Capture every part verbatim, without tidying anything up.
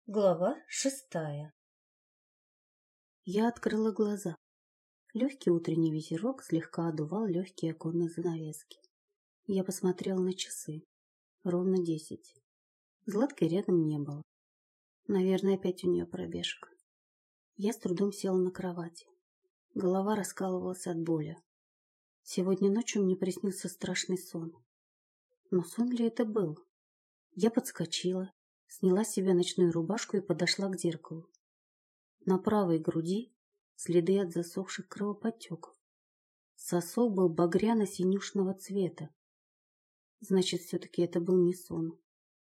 Глава шестая. Я открыла глаза. Легкий утренний ветерок слегка одувал легкие оконные занавески. Я посмотрела на часы. Ровно десять. Златкой рядом не было. Наверное, опять у нее пробежка. Я с трудом села на кровати. Голова раскалывалась от боли. Сегодня ночью мне приснился страшный сон. Но сон ли это был? Я подскочила, сняла с себя ночную рубашку и подошла к зеркалу. На правой груди следы от засохших кровоподтеков. Сосок был багряно-синюшного цвета. Значит, все-таки это был не сон.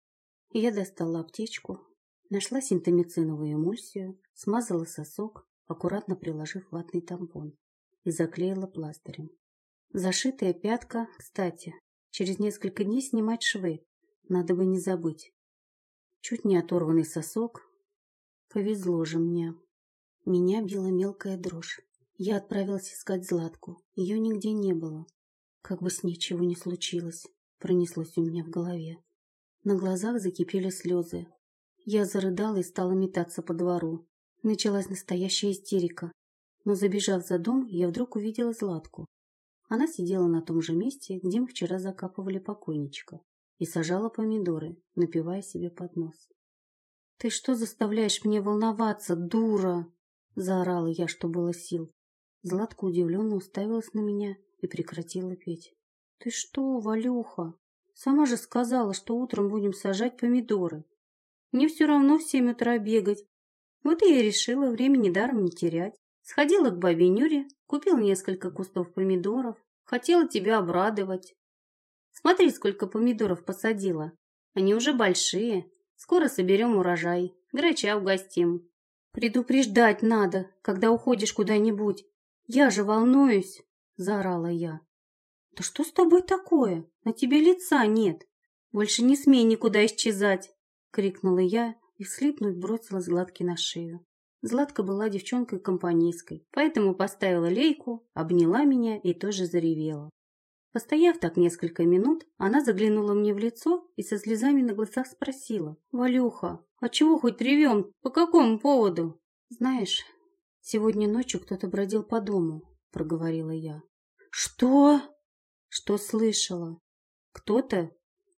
Я достала аптечку, нашла синтомициновую эмульсию, смазала сосок, аккуратно приложив ватный тампон, и заклеила пластырем. Зашитая пятка, кстати, через несколько дней снимать швы, надо бы не забыть. Чуть не оторванный сосок. Повезло же мне. Меня била мелкая дрожь. Я отправилась искать Златку. Ее нигде не было. Как бы с ней чего не случилось, пронеслось у меня в голове. На глазах закипели слезы. Я зарыдала и стала метаться по двору. Началась настоящая истерика. Но, забежав за дом, я вдруг увидела Златку. Она сидела на том же месте, где мы вчера закапывали покойничка, и сажала помидоры, напивая себе под нос. «Ты что заставляешь меня волноваться, дура?» – заорала я, что было сил. Златка удивленно уставилась на меня и прекратила петь. «Ты что, Валюха? Сама же сказала, что утром будем сажать помидоры. Мне все равно в семь утра бегать. Вот и я решила времени даром не терять. Сходила к бабе Нюре, купила несколько кустов помидоров. Хотела тебя обрадовать. Смотри, сколько помидоров посадила. Они уже большие. Скоро соберем урожай. Грача угостим. Предупреждать надо, когда уходишь куда-нибудь. Я же волнуюсь, заорала я. Да что с тобой такое? На тебе лица нет. Больше не смей никуда исчезать, крикнула я и, вслипнув, бросилась Златке на шею. Златка была девчонкой компанейской, поэтому поставила лейку, обняла меня и тоже заревела. Постояв так несколько минут, она заглянула мне в лицо и со слезами на глазах спросила: «Валюха, а чего хоть ревем? По какому поводу?» «Знаешь, сегодня ночью кто-то бродил по дому», — проговорила я. «Что?» «Что слышала? Кто-то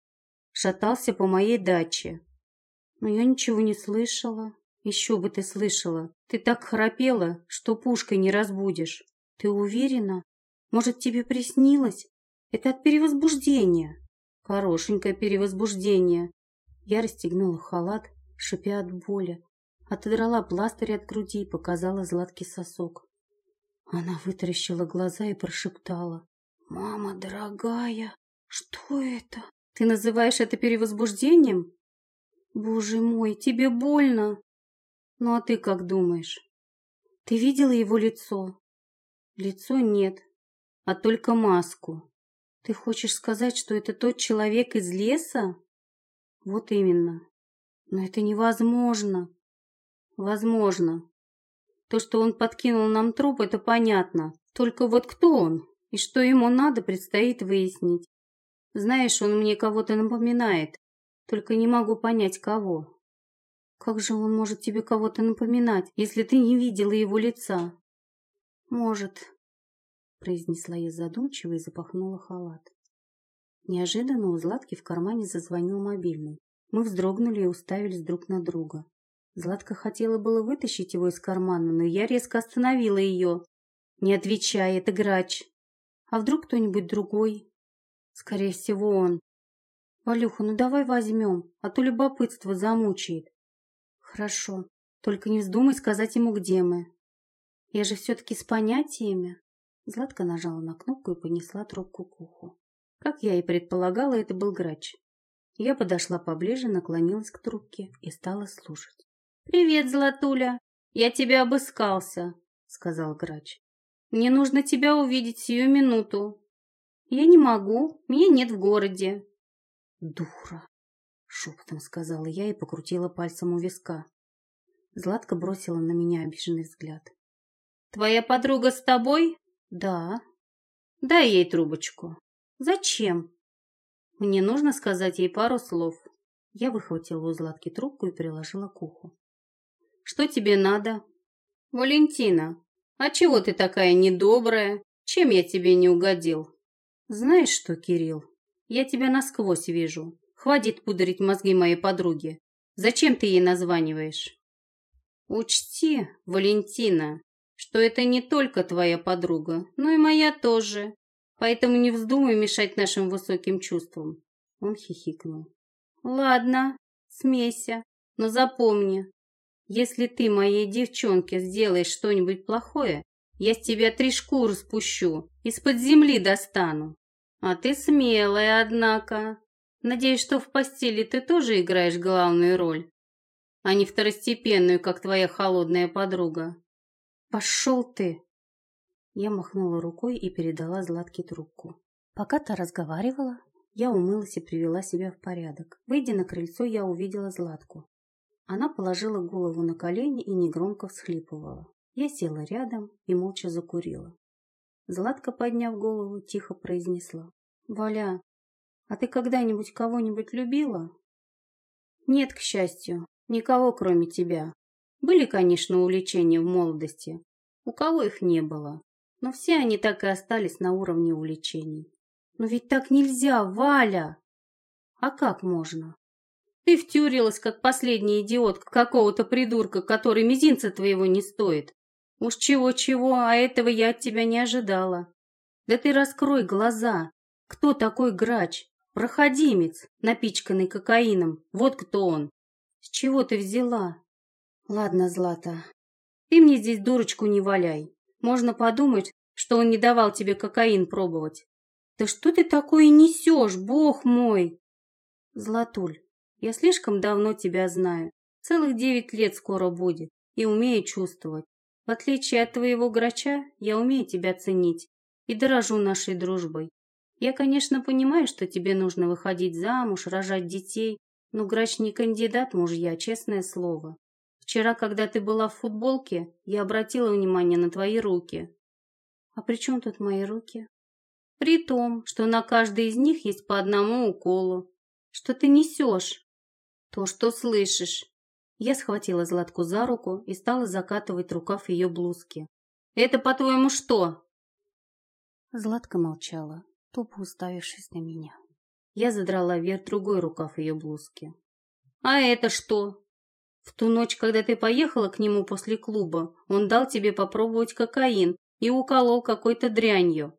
шатался по моей даче. Но я ничего не слышала». «Еще бы ты слышала. Ты так храпела, что пушкой не разбудишь». «Ты уверена? Может, тебе приснилось? Это от перевозбуждения». «Хорошенькое перевозбуждение». Я расстегнула халат, шипя от боли, отодрала пластырь от груди и показала Златке сосок. Она вытаращила глаза и прошептала: «Мама дорогая, что это?» «Ты называешь это перевозбуждением? Боже мой, тебе больно?» «Ну а ты как думаешь? Ты видела его лицо?» «Лицо нет, а только маску. Ты хочешь сказать, что это тот человек из леса?» «Вот именно. Но это невозможно». «Возможно. То, что он подкинул нам труп, это понятно. Только вот кто он и что ему надо, предстоит выяснить. Знаешь, он мне кого-то напоминает, только не могу понять, кого». «Как же он может тебе кого-то напоминать, если ты не видела его лица?» «Может», — произнесла я задумчиво и запахнула халат. Неожиданно у Златки в кармане зазвонил мобильный. Мы вздрогнули и уставились друг на друга. Златка хотела было вытащить его из кармана, но я резко остановила ее. «Не отвечай, это Грач. А вдруг кто-нибудь другой?» «Скорее всего, он». «Валюха, ну давай возьмем, а то любопытство замучает». «Хорошо, только не вздумай сказать ему, где мы. Я же все-таки с понятиями». Златка нажала на кнопку и понесла трубку к уху. Как я и предполагала, это был Грач. Я подошла поближе, наклонилась к трубке и стала слушать. «Привет, Златуля! Я тебя обыскался», — сказал Грач. «Мне нужно тебя увидеть сию минуту». «Я не могу, меня нет в городе». «Дура!» — шепотом сказала я и покрутила пальцем у виска. Златка бросила на меня обиженный взгляд. «Твоя подруга с тобой?» «Да». «Дай ей трубочку». «Зачем?» «Мне нужно сказать ей пару слов». Я выхватила у Златки трубку и приложила к уху. «Что тебе надо?» «Валентина, а чего ты такая недобрая? Чем я тебе не угодил?» «Знаешь что, Кирилл, я тебя насквозь вижу. Хватит пудрить мозги моей подруге. Зачем ты ей названиваешь?» «Учти, Валентина, что это не только твоя подруга, но и моя тоже. Поэтому не вздумай мешать нашим высоким чувствам». Он хихикнул. «Ладно, смейся, но запомни, если ты моей девчонке сделаешь что-нибудь плохое, я с тебя три шкуры спущу, из-под земли достану. А ты смелая, однако. Надеюсь, что в постели ты тоже играешь главную роль, а не второстепенную, как твоя холодная подруга». «Пошел ты!» Я махнула рукой и передала Златке трубку. Пока та разговаривала, я умылась и привела себя в порядок. Выйдя на крыльцо, я увидела Златку. Она положила голову на колени и негромко всхлипывала. Я села рядом и молча закурила. Златка, подняв голову, тихо произнесла: «Валя, а ты когда-нибудь кого-нибудь любила?» «Нет, к счастью, никого, кроме тебя. Были, конечно, увлечения в молодости. У кого их не было? Но все они так и остались на уровне увлечений». «Но ведь так нельзя, Валя!» «А как можно? Ты втюрилась, как последний идиот, какого-то придурка, который мизинца твоего не стоит. Уж чего-чего, а этого я от тебя не ожидала. Да ты раскрой глаза. Кто такой грач? Проходимец, напичканный кокаином. Вот кто он. С чего ты взяла?» «Ладно, Злата, ты мне здесь дурочку не валяй. Можно подумать, что он не давал тебе кокаин пробовать». «Да что ты такое несешь, бог мой?» «Златуль, я слишком давно тебя знаю. Целых девять лет скоро будет. И умею чувствовать. В отличие от твоего грача, я умею тебя ценить и дорожу нашей дружбой. Я, конечно, понимаю, что тебе нужно выходить замуж, рожать детей, но грач не кандидат мужья, честное слово. Вчера, когда ты была в футболке, я обратила внимание на твои руки». «А при чем тут мои руки?» «При том, что на каждой из них есть по одному уколу. Что ты несешь?» «То, что слышишь». Я схватила Златку за руку и стала закатывать рукав ее блузки. «Это, по-твоему, что?» Златка молчала, тупо уставившись на меня. Я задрала вверх другой рукав ее блузки. «А это что?» «В ту ночь, когда ты поехала к нему после клуба, он дал тебе попробовать кокаин и уколол какой-то дрянью».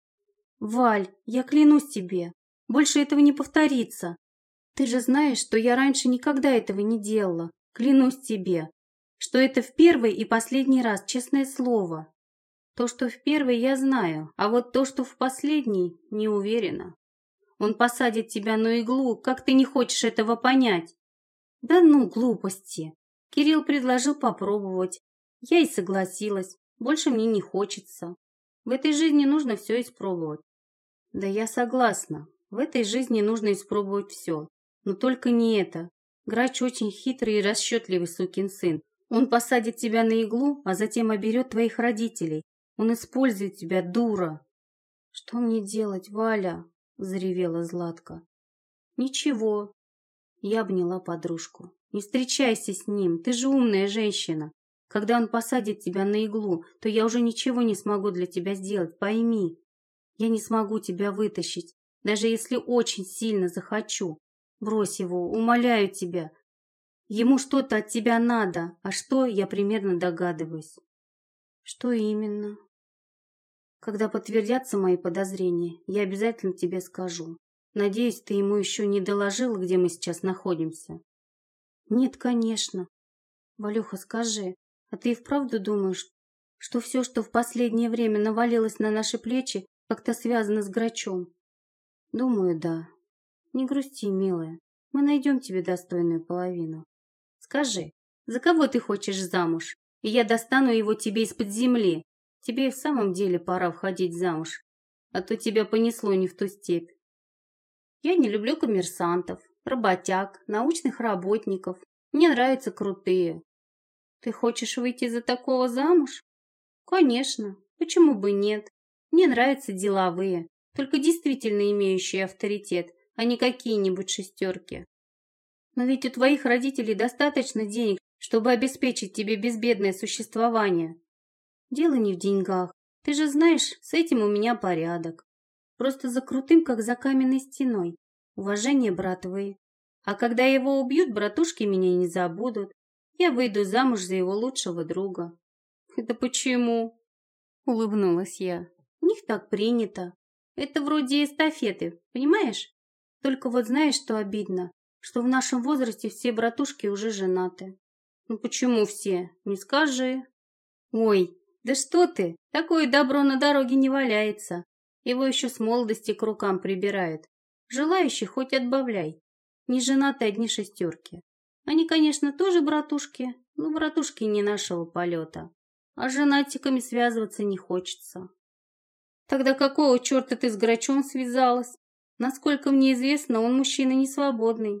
«Валь, я клянусь тебе, больше этого не повторится. Ты же знаешь, что я раньше никогда этого не делала. Клянусь тебе, что это в первый и последний раз, честное слово. То, что в первый, я знаю, а вот то, что в последний, не уверена. Он посадит тебя на иглу, как ты не хочешь этого понять?» «Да ну, глупости. Кирилл предложил попробовать. Я и согласилась. Больше мне не хочется. В этой жизни нужно все испробовать». «Да я согласна. В этой жизни нужно испробовать все. Но только не это. Грач очень хитрый и расчетливый сукин сын. Он посадит тебя на иглу, а затем оберет твоих родителей. Он использует тебя, дура». «Что мне делать, Валя?» – заревела Златка. «Ничего». Я обняла подружку. «Не встречайся с ним, ты же умная женщина. Когда он посадит тебя на иглу, то я уже ничего не смогу для тебя сделать, пойми. Я не смогу тебя вытащить, даже если очень сильно захочу. Брось его, умоляю тебя. Ему что-то от тебя надо, а что, я примерно догадываюсь». «Что именно?» «Когда подтвердятся мои подозрения, я обязательно тебе скажу. Надеюсь, ты ему еще не доложила, где мы сейчас находимся?» «Нет, конечно. Валюха, скажи, а ты и вправду думаешь, что все, что в последнее время навалилось на наши плечи, как-то связано с грачом?» «Думаю, да. Не грусти, милая. Мы найдем тебе достойную половину. Скажи, за кого ты хочешь замуж, и я достану его тебе из-под земли. Тебе и в самом деле пора входить замуж, а то тебя понесло не в ту степь. Я не люблю коммерсантов, работяг, научных работников. Мне нравятся крутые. Ты хочешь выйти за такого замуж? Конечно, почему бы нет? Мне нравятся деловые, только действительно имеющие авторитет, а не какие-нибудь шестерки». Но ведь у твоих родителей достаточно денег, чтобы обеспечить тебе безбедное существование. Дело не в деньгах. Ты же знаешь, с этим у меня порядок. Просто за крутым, как за каменной стеной. Уважение братвы. А когда его убьют, братушки меня не забудут. Я выйду замуж за его лучшего друга. Это почему? Улыбнулась я. У них так принято. Это вроде эстафеты, понимаешь? Только вот знаешь, что обидно? Что в нашем возрасте все братушки уже женаты. Ну почему все? Не скажи. Ой, да что ты? Такое добро на дороге не валяется. Его еще с молодости к рукам прибирают. Желающих хоть отбавляй. Не женаты одни шестерки. Они, конечно, тоже братушки, но братушки не нашего полета. А с женатиками связываться не хочется. Тогда какого черта ты с Грачом связалась? Насколько мне известно, он мужчина несвободный.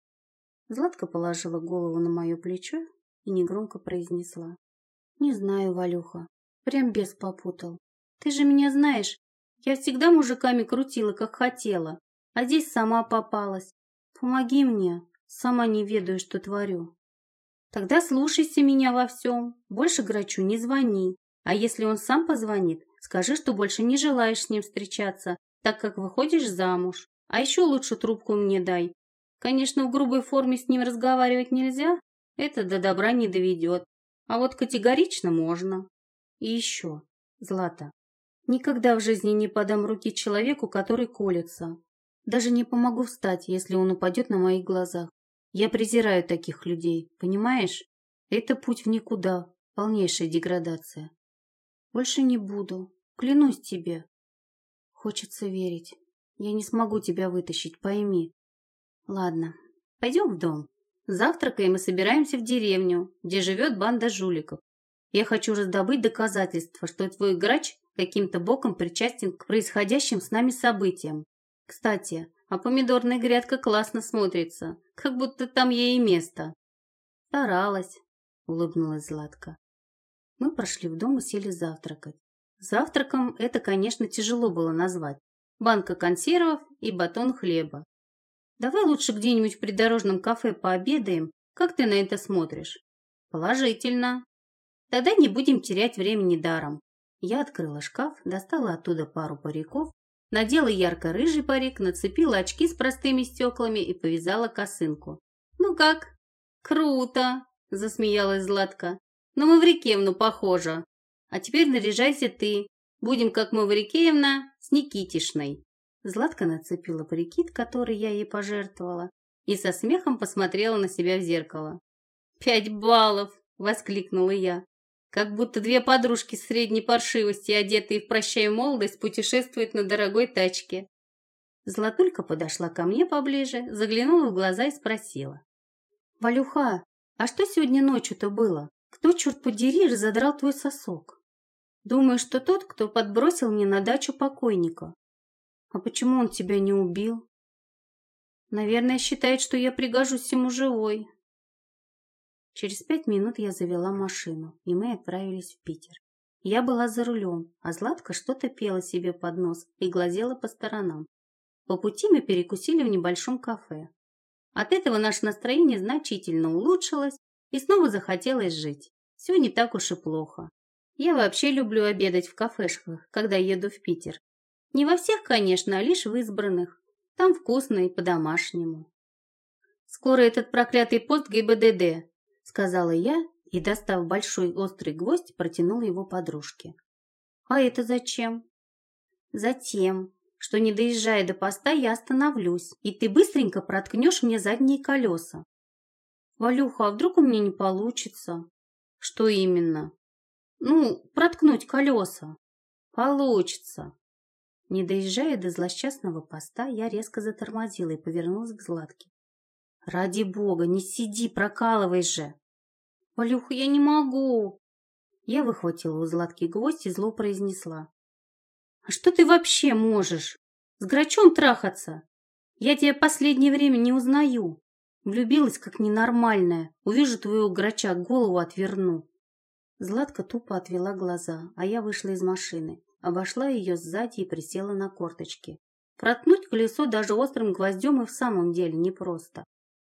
Златка положила голову на мое плечо и негромко произнесла. Не знаю, Валюха, прям бес попутал. Ты же меня знаешь, я всегда мужиками крутила, как хотела, а здесь сама попалась. Помоги мне, сама не ведаю, что творю. Тогда слушайся меня во всем, больше Грачу не звони, а если он сам позвонит, скажи, что больше не желаешь с ним встречаться, так как выходишь замуж. А еще лучше трубку мне дай. Конечно, в грубой форме с ним разговаривать нельзя, это до добра не доведет, а вот категорично можно. И еще, Злата, никогда в жизни не подам руки человеку, который колется. Даже не помогу встать, если он упадет на моих глазах. Я презираю таких людей, понимаешь? Это путь в никуда, полнейшая деградация. Больше не буду, клянусь тебе. Хочется верить. Я не смогу тебя вытащить, пойми. Ладно, пойдем в дом. Завтракаем и собираемся в деревню, где живет банда жуликов. Я хочу раздобыть доказательства, что твой Грач каким-то боком причастен к происходящим с нами событиям. Кстати, а помидорная грядка классно смотрится, как будто там ей и место. Старалась, улыбнулась Златка. Мы прошли в дом и сели завтракать. Завтраком это, конечно, тяжело было назвать. Банка консервов и батон хлеба. Давай лучше где-нибудь в придорожном кафе пообедаем. Как ты на это смотришь? Положительно. Тогда не будем терять времени даром. Я открыла шкаф, достала оттуда пару париков, надела ярко-рыжий парик, нацепила очки с простыми стеклами и повязала косынку. Ну как? Круто, засмеялась Златка. На Маврикеевну похоже. А теперь наряжайся ты. Будем как Маврикеевна с Никитишной. Златка нацепила прикид, который я ей пожертвовала, и со смехом посмотрела на себя в зеркало. «Пять баллов!» – воскликнула я. Как будто две подружки средней паршивости, одетые в «Прощай, молодость», путешествуют на дорогой тачке. Златулька подошла ко мне поближе, заглянула в глаза и спросила. «Валюха, а что сегодня ночью-то было? Кто, черт подери, разодрал твой сосок?» «Думаю, что тот, кто подбросил мне на дачу покойника». «А почему он тебя не убил?» «Наверное, считает, что я пригожусь ему живой». Через пять минут я завела машину, и мы отправились в Питер. Я была за рулем, а Златка что-то пела себе под нос и глазела по сторонам. По пути мы перекусили в небольшом кафе. От этого наше настроение значительно улучшилось, и снова захотелось жить. Все не так уж и плохо. Я вообще люблю обедать в кафешках, когда еду в Питер. Не во всех, конечно, а лишь в избранных. Там вкусно и по-домашнему. «Скоро этот проклятый пост ГИБДД», — сказала я и, достав большой острый гвоздь, протянула его подружке. «А это зачем?» «Затем, что, не доезжая до поста, я остановлюсь, и ты быстренько проткнешь мне задние колеса». «Валюха, а вдруг у меня не получится?» «Что именно?» «Ну, проткнуть колеса». «Получится». Не доезжая до злосчастного поста, я резко затормозила и повернулась к Златке. «Ради бога, не сиди, прокалывай же!» «Валюха, я не могу!» Я выхватила у Златки гвоздь и зло произнесла. «А что ты вообще можешь? С Грачом трахаться? Я тебя последнее время не узнаю. Влюбилась как ненормальная. Увижу твоего Грача, голову отверну». Златка тупо отвела глаза, а я вышла из машины. Обошла ее сзади и присела на корточки. Проткнуть колесо даже острым гвоздем и в самом деле непросто.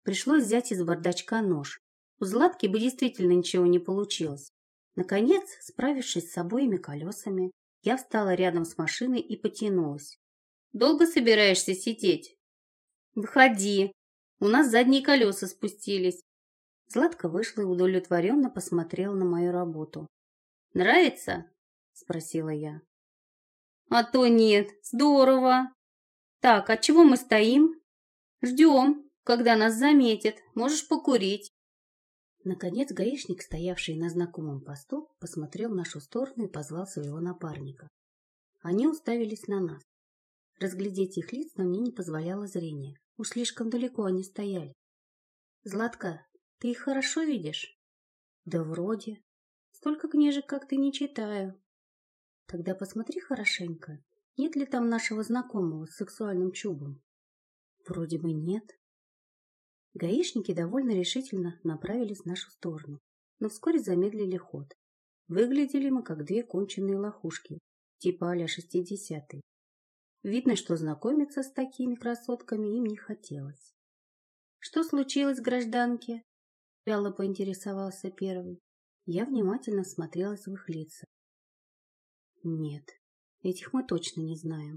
Пришлось взять из бардачка нож. У Златки бы действительно ничего не получилось. Наконец, справившись с обоими колесами, я встала рядом с машиной и потянулась. «Долго собираешься сидеть?» «Выходи. У нас задние колеса спустились». Златка вышла и удовлетворенно посмотрела на мою работу. «Нравится?» – спросила я. «А то нет. Здорово. Так, от чего мы стоим? Ждем, когда нас заметят. Можешь покурить». Наконец гаишник, стоявший на знакомом посту, посмотрел в нашу сторону и позвал своего напарника. Они уставились на нас. Разглядеть их лиц мне не позволяло зрение. Уж слишком далеко они стояли. «Златка, ты их хорошо видишь?» «Да вроде. Столько книжек, как ты, не читаю». «Тогда посмотри хорошенько, нет ли там нашего знакомого с сексуальным чубом?» «Вроде бы нет». Гаишники довольно решительно направились в нашу сторону, но вскоре замедлили ход. Выглядели мы как две конченые лохушки, типа а-ля шестидесятые. Видно, что знакомиться с такими красотками им не хотелось. «Что случилось, гражданки?» — вяло поинтересовался первый. Я внимательно смотрелась в их лица. «Нет, этих мы точно не знаем».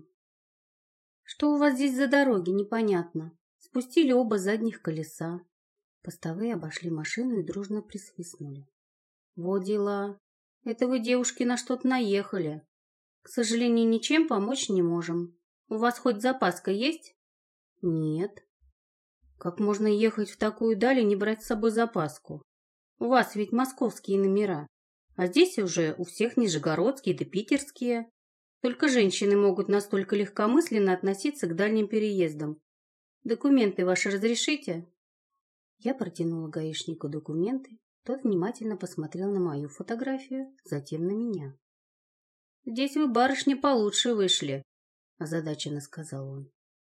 «Что у вас здесь за дороги, непонятно. Спустили оба задних колеса». Постовые обошли машину и дружно присвистнули. «Вот дела. Это вы, девушки, на что-то наехали. К сожалению, ничем помочь не можем. У вас хоть запаска есть?» «Нет». «Как можно ехать в такую даль и не брать с собой запаску? У вас ведь московские номера, а здесь уже у всех нижегородские да питерские. Только женщины могут настолько легкомысленно относиться к дальним переездам. Документы ваши разрешите?» Я протянула гаишнику документы. Тот внимательно посмотрел на мою фотографию, затем на меня. «Здесь вы, барышня, получше вышли», – озадаченно сказал он.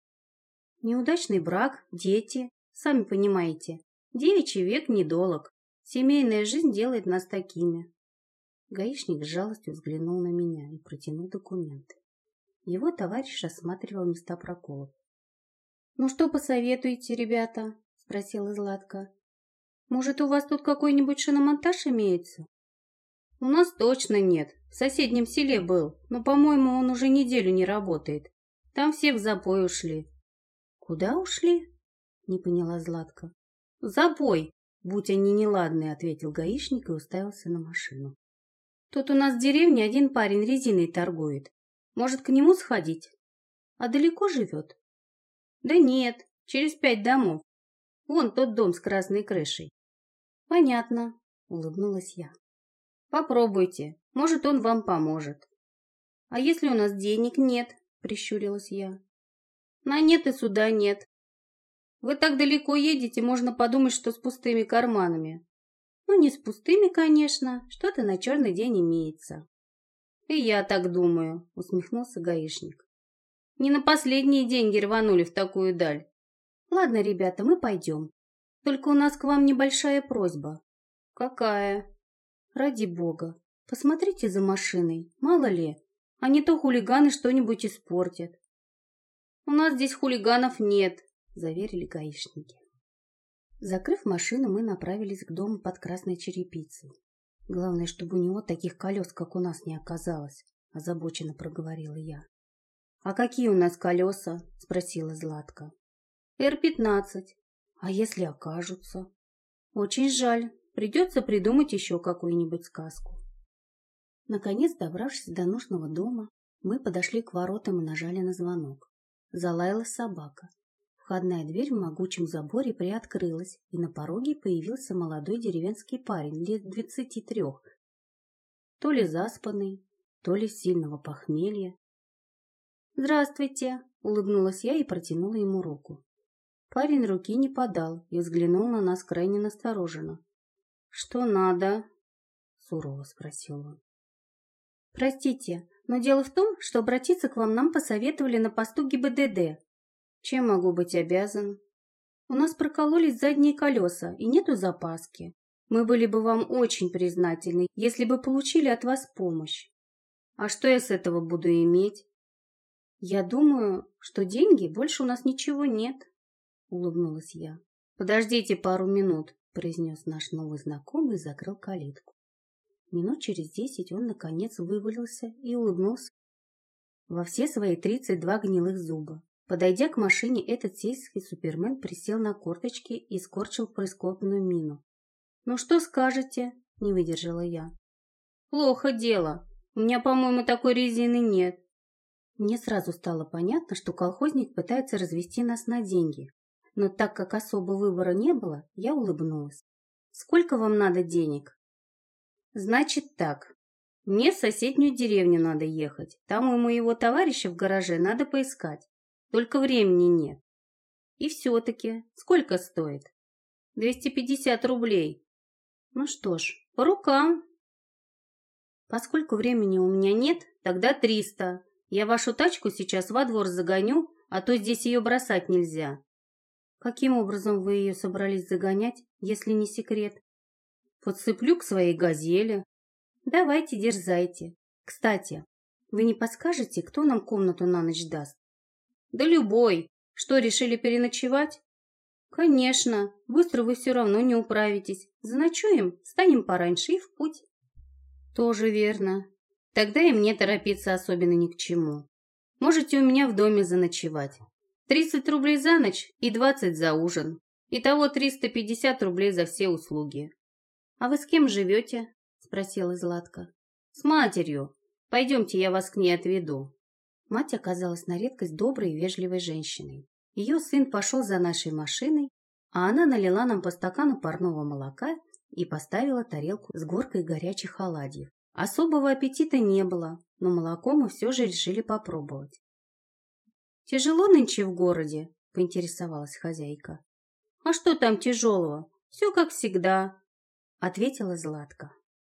«Неудачный брак, дети, сами понимаете. Девичий век недолог. Семейная жизнь делает нас такими». Гаишник с жалостью взглянул на меня и протянул документы. Его товарищ рассматривал места проколов. «Ну что посоветуете, ребята?» – спросила Златка. «Может, у вас тут какой-нибудь шиномонтаж имеется?» «У нас точно нет. В соседнем селе был, но, по-моему, он уже неделю не работает. Там все в запой ушли». «Куда ушли?» – не поняла Златка. «В запой, будь они неладные», – ответил гаишник и уставился на машину. «Тут у нас в деревне один парень резиной торгует. Может, к нему сходить? А далеко живет?» «Да нет, через пять домов. Вон тот дом с красной крышей». «Понятно», – улыбнулась я. «Попробуйте, может, он вам поможет». «А если у нас денег нет?» – прищурилась я. «На нет и суда нет. Вы так далеко едете, можно подумать, что с пустыми карманами». «Ну, не с пустыми, конечно, что-то на черный день имеется». «И я так думаю», – усмехнулся гаишник. «Не на последние деньги рванули в такую даль». «Ладно, ребята, мы пойдем. Только у нас к вам небольшая просьба». «Какая?» «Ради бога, посмотрите за машиной, мало ли, а не то хулиганы что-нибудь испортят». «У нас здесь хулиганов нет», – заверили гаишники. Закрыв машину, мы направились к дому под красной черепицей. «Главное, чтобы у него таких колес, как у нас, не оказалось», – озабоченно проговорила я. «А какие у нас колеса?» – спросила Златка. «Эр пятнадцать. А если окажутся?» «Очень жаль. Придется придумать еще какую-нибудь сказку». Наконец, добравшись до нужного дома, мы подошли к воротам и нажали на звонок. Залаяла собака. Входная дверь в могучем заборе приоткрылась, и на пороге появился молодой деревенский парень лет двадцати трех, то ли заспанный, то ли с сильного похмелья. «Здравствуйте!» – улыбнулась я и протянула ему руку. Парень руки не подал и взглянул на нас крайне настороженно. «Что надо?» – сурово спросил он. «Простите, но дело в том, что обратиться к вам нам посоветовали на посту ГИБДД. Чем могу быть обязан? У нас прокололись задние колеса и нету запаски. Мы были бы вам очень признательны, если бы получили от вас помощь. А что я с этого буду иметь?» «Я думаю, что деньги больше у нас ничего нет», — улыбнулась я. «Подождите пару минут», — произнес наш новый знакомый и закрыл калитку. Минут через десять он, наконец, вывалился и улыбнулся во все свои тридцать два гнилых зуба. Подойдя к машине, этот сельский супермен присел на корточки и скорчил прискорбную мину. «Ну что скажете?» — не выдержала я. «Плохо дело. У меня, по-моему, такой резины нет». Мне сразу стало понятно, что колхозник пытается развести нас на деньги. Но так как особо выбора не было, я улыбнулась. «Сколько вам надо денег?» «Значит так. Мне в соседнюю деревню надо ехать. Там у моего товарища в гараже надо поискать. Только времени нет. И все-таки, сколько стоит?» «двести пятьдесят рублей». «Ну что ж, по рукам». «Поскольку времени у меня нет, тогда триста. Я вашу тачку сейчас во двор загоню, а то здесь ее бросать нельзя». «Каким образом вы ее собрались загонять, если не секрет?» «Подцеплю к своей газели». «Давайте, дерзайте. Кстати, вы не подскажете, кто нам комнату на ночь даст?» «Да любой. Что, решили переночевать?» «Конечно. Быстро вы все равно не управитесь. Заночуем, встанем пораньше и в путь». «Тоже верно. Тогда и мне торопиться особенно ни к чему. Можете у меня в доме заночевать. тридцать рублей за ночь и двадцать за ужин. Итого триста пятьдесят рублей за все услуги». «А вы с кем живете?» — спросила Златка. «С матерью. Пойдемте, я вас к ней отведу». Мать оказалась на редкость доброй и вежливой женщиной. Ее сын пошел за нашей машиной, а она налила нам по стакану парного молока и поставила тарелку с горкой горячих оладьев. Особого аппетита не было, но молоко мы все же решили попробовать. «Тяжело нынче в городе?» — поинтересовалась хозяйка. «А что там тяжелого? Все как всегда», — ответила Златка.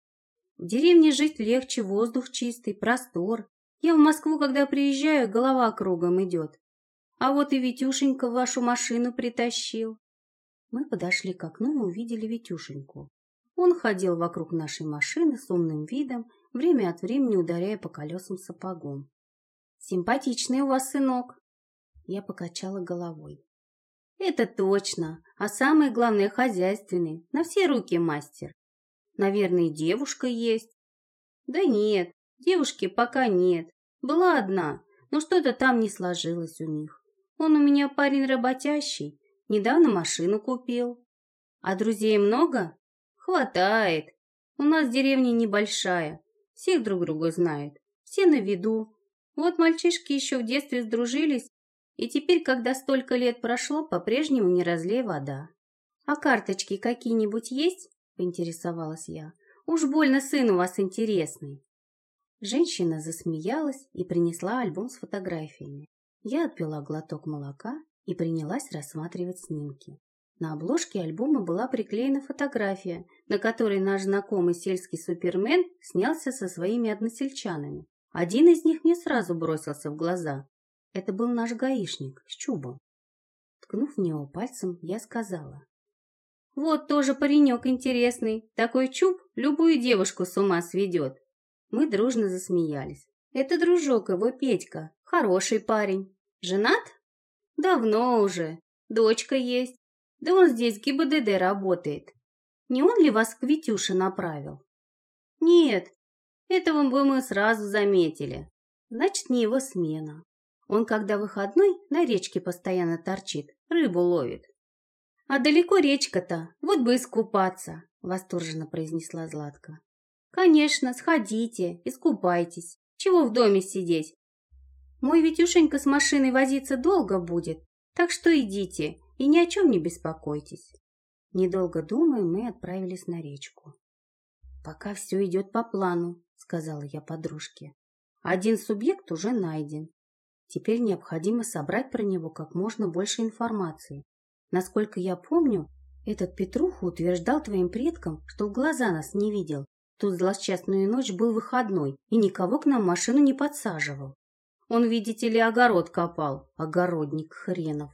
«В деревне жить легче, воздух чистый, простор. Я в Москву, когда приезжаю, голова кругом идет. А вот и Витюшенька вашу машину притащил». Мы подошли к окну и увидели Витюшеньку. Он ходил вокруг нашей машины с умным видом, время от времени ударяя по колесам сапогом. «Симпатичный у вас сынок». Я покачала головой. «Это точно, а самое главное хозяйственный, на все руки мастер. Наверное, и девушка есть». «Да нет, девушки пока нет. Была одна, но что-то там не сложилось у них. Он у меня парень работящий, недавно машину купил». «А друзей много?» «Хватает. У нас деревня небольшая, всех друг друга знают, все на виду. Вот мальчишки еще в детстве сдружились, и теперь, когда столько лет прошло, по-прежнему не разлей вода». «А карточки какие-нибудь есть?» — поинтересовалась я. «Уж больно сын у вас интересный». Женщина засмеялась и принесла альбом с фотографиями. Я отпила глоток молока и принялась рассматривать снимки. На обложке альбома была приклеена фотография, на которой наш знакомый сельский супермен снялся со своими односельчанами. Один из них мне сразу бросился в глаза. Это был наш гаишник с чубом. Ткнув в него пальцем, я сказала: «Вот тоже паренек интересный. Такой чуб любую девушку с ума сведет». Мы дружно засмеялись. «Это дружок его, Петька. Хороший парень. Женат?» «Давно уже. Дочка есть. Да он здесь в ГИБДД работает. Не он ли вас к Витюше направил?» «Нет, этого бы мы сразу заметили. Значит, не его смена. Он, когда выходной, на речке постоянно торчит, рыбу ловит». «А далеко речка-то, вот бы искупаться», — восторженно произнесла Златка. «Конечно, сходите, искупайтесь. Чего в доме сидеть? Мой Витюшенька с машиной возиться долго будет, так что идите и ни о чем не беспокойтесь». Недолго думая, мы отправились на речку. «Пока все идет по плану», — сказала я подружке. «Один субъект уже найден. Теперь необходимо собрать про него как можно больше информации. Насколько я помню, этот Петруха утверждал твоим предкам, что в глаза нас не видел. Тут злосчастную ночь был выходной, и никого к нам в машину не подсаживал. Он, видите ли, огород копал, огородник хренов».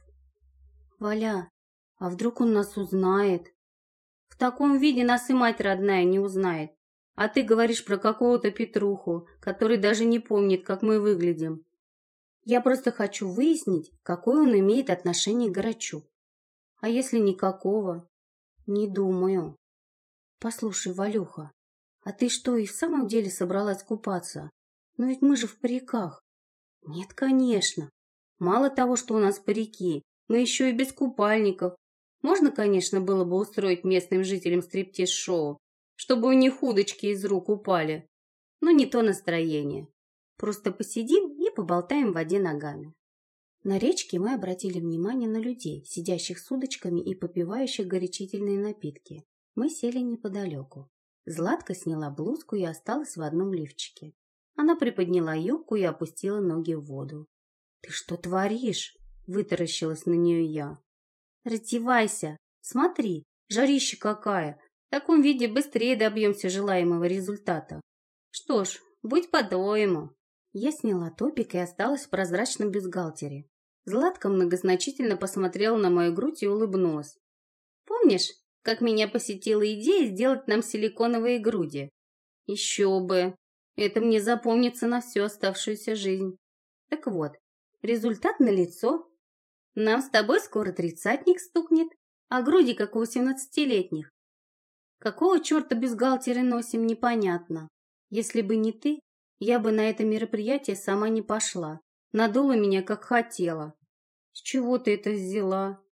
«Валя, а вдруг он нас узнает?» «В таком виде нас и мать родная не узнает. А ты говоришь про какого-то Петруху, который даже не помнит, как мы выглядим». «Я просто хочу выяснить, какое он имеет отношение к Грачу». А если никакого? Не думаю. Послушай, Валюха, а ты что, и в самом деле собралась купаться? Но ведь мы же в париках. Нет, конечно. Мало того, что у нас парики, мы еще и без купальников. Можно, конечно, было бы устроить местным жителям стриптиз-шоу, чтобы у них удочки из рук упали. Но не то настроение. Просто посидим и поболтаем в воде ногами. На речке мы обратили внимание на людей, сидящих с удочками и попивающих горячительные напитки. Мы сели неподалеку. Златка сняла блузку и осталась в одном лифчике. Она приподняла юбку и опустила ноги в воду. «Ты что творишь?» – вытаращилась на нее я. «Раздевайся! Смотри, жарища какая! В таком виде быстрее добьемся желаемого результата. Что ж, будь по-твоему». Я сняла топик и осталась в прозрачном бюстгальтере. Златка многозначительно посмотрела на мою грудь и улыбнулась. «Помнишь, как меня посетила идея сделать нам силиконовые груди? Еще бы! Это мне запомнится на всю оставшуюся жизнь. Так вот, результат налицо. Нам с тобой скоро тридцатник стукнет, а груди как у восемнадцатилетних. Какого черта бюстгальтеры носим, непонятно. Если бы не ты, я бы на это мероприятие сама не пошла. Надула меня, как хотела. С чего ты это взяла?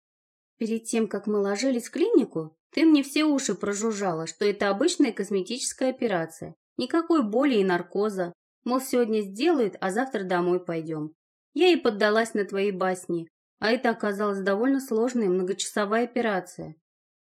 Перед тем, как мы ложились в клинику, ты мне все уши прожужжала, что это обычная косметическая операция. Никакой боли и наркоза. Мол, сегодня сделают, а завтра домой пойдем. Я и поддалась на твои басни, а это оказалась довольно сложная многочасовая операция.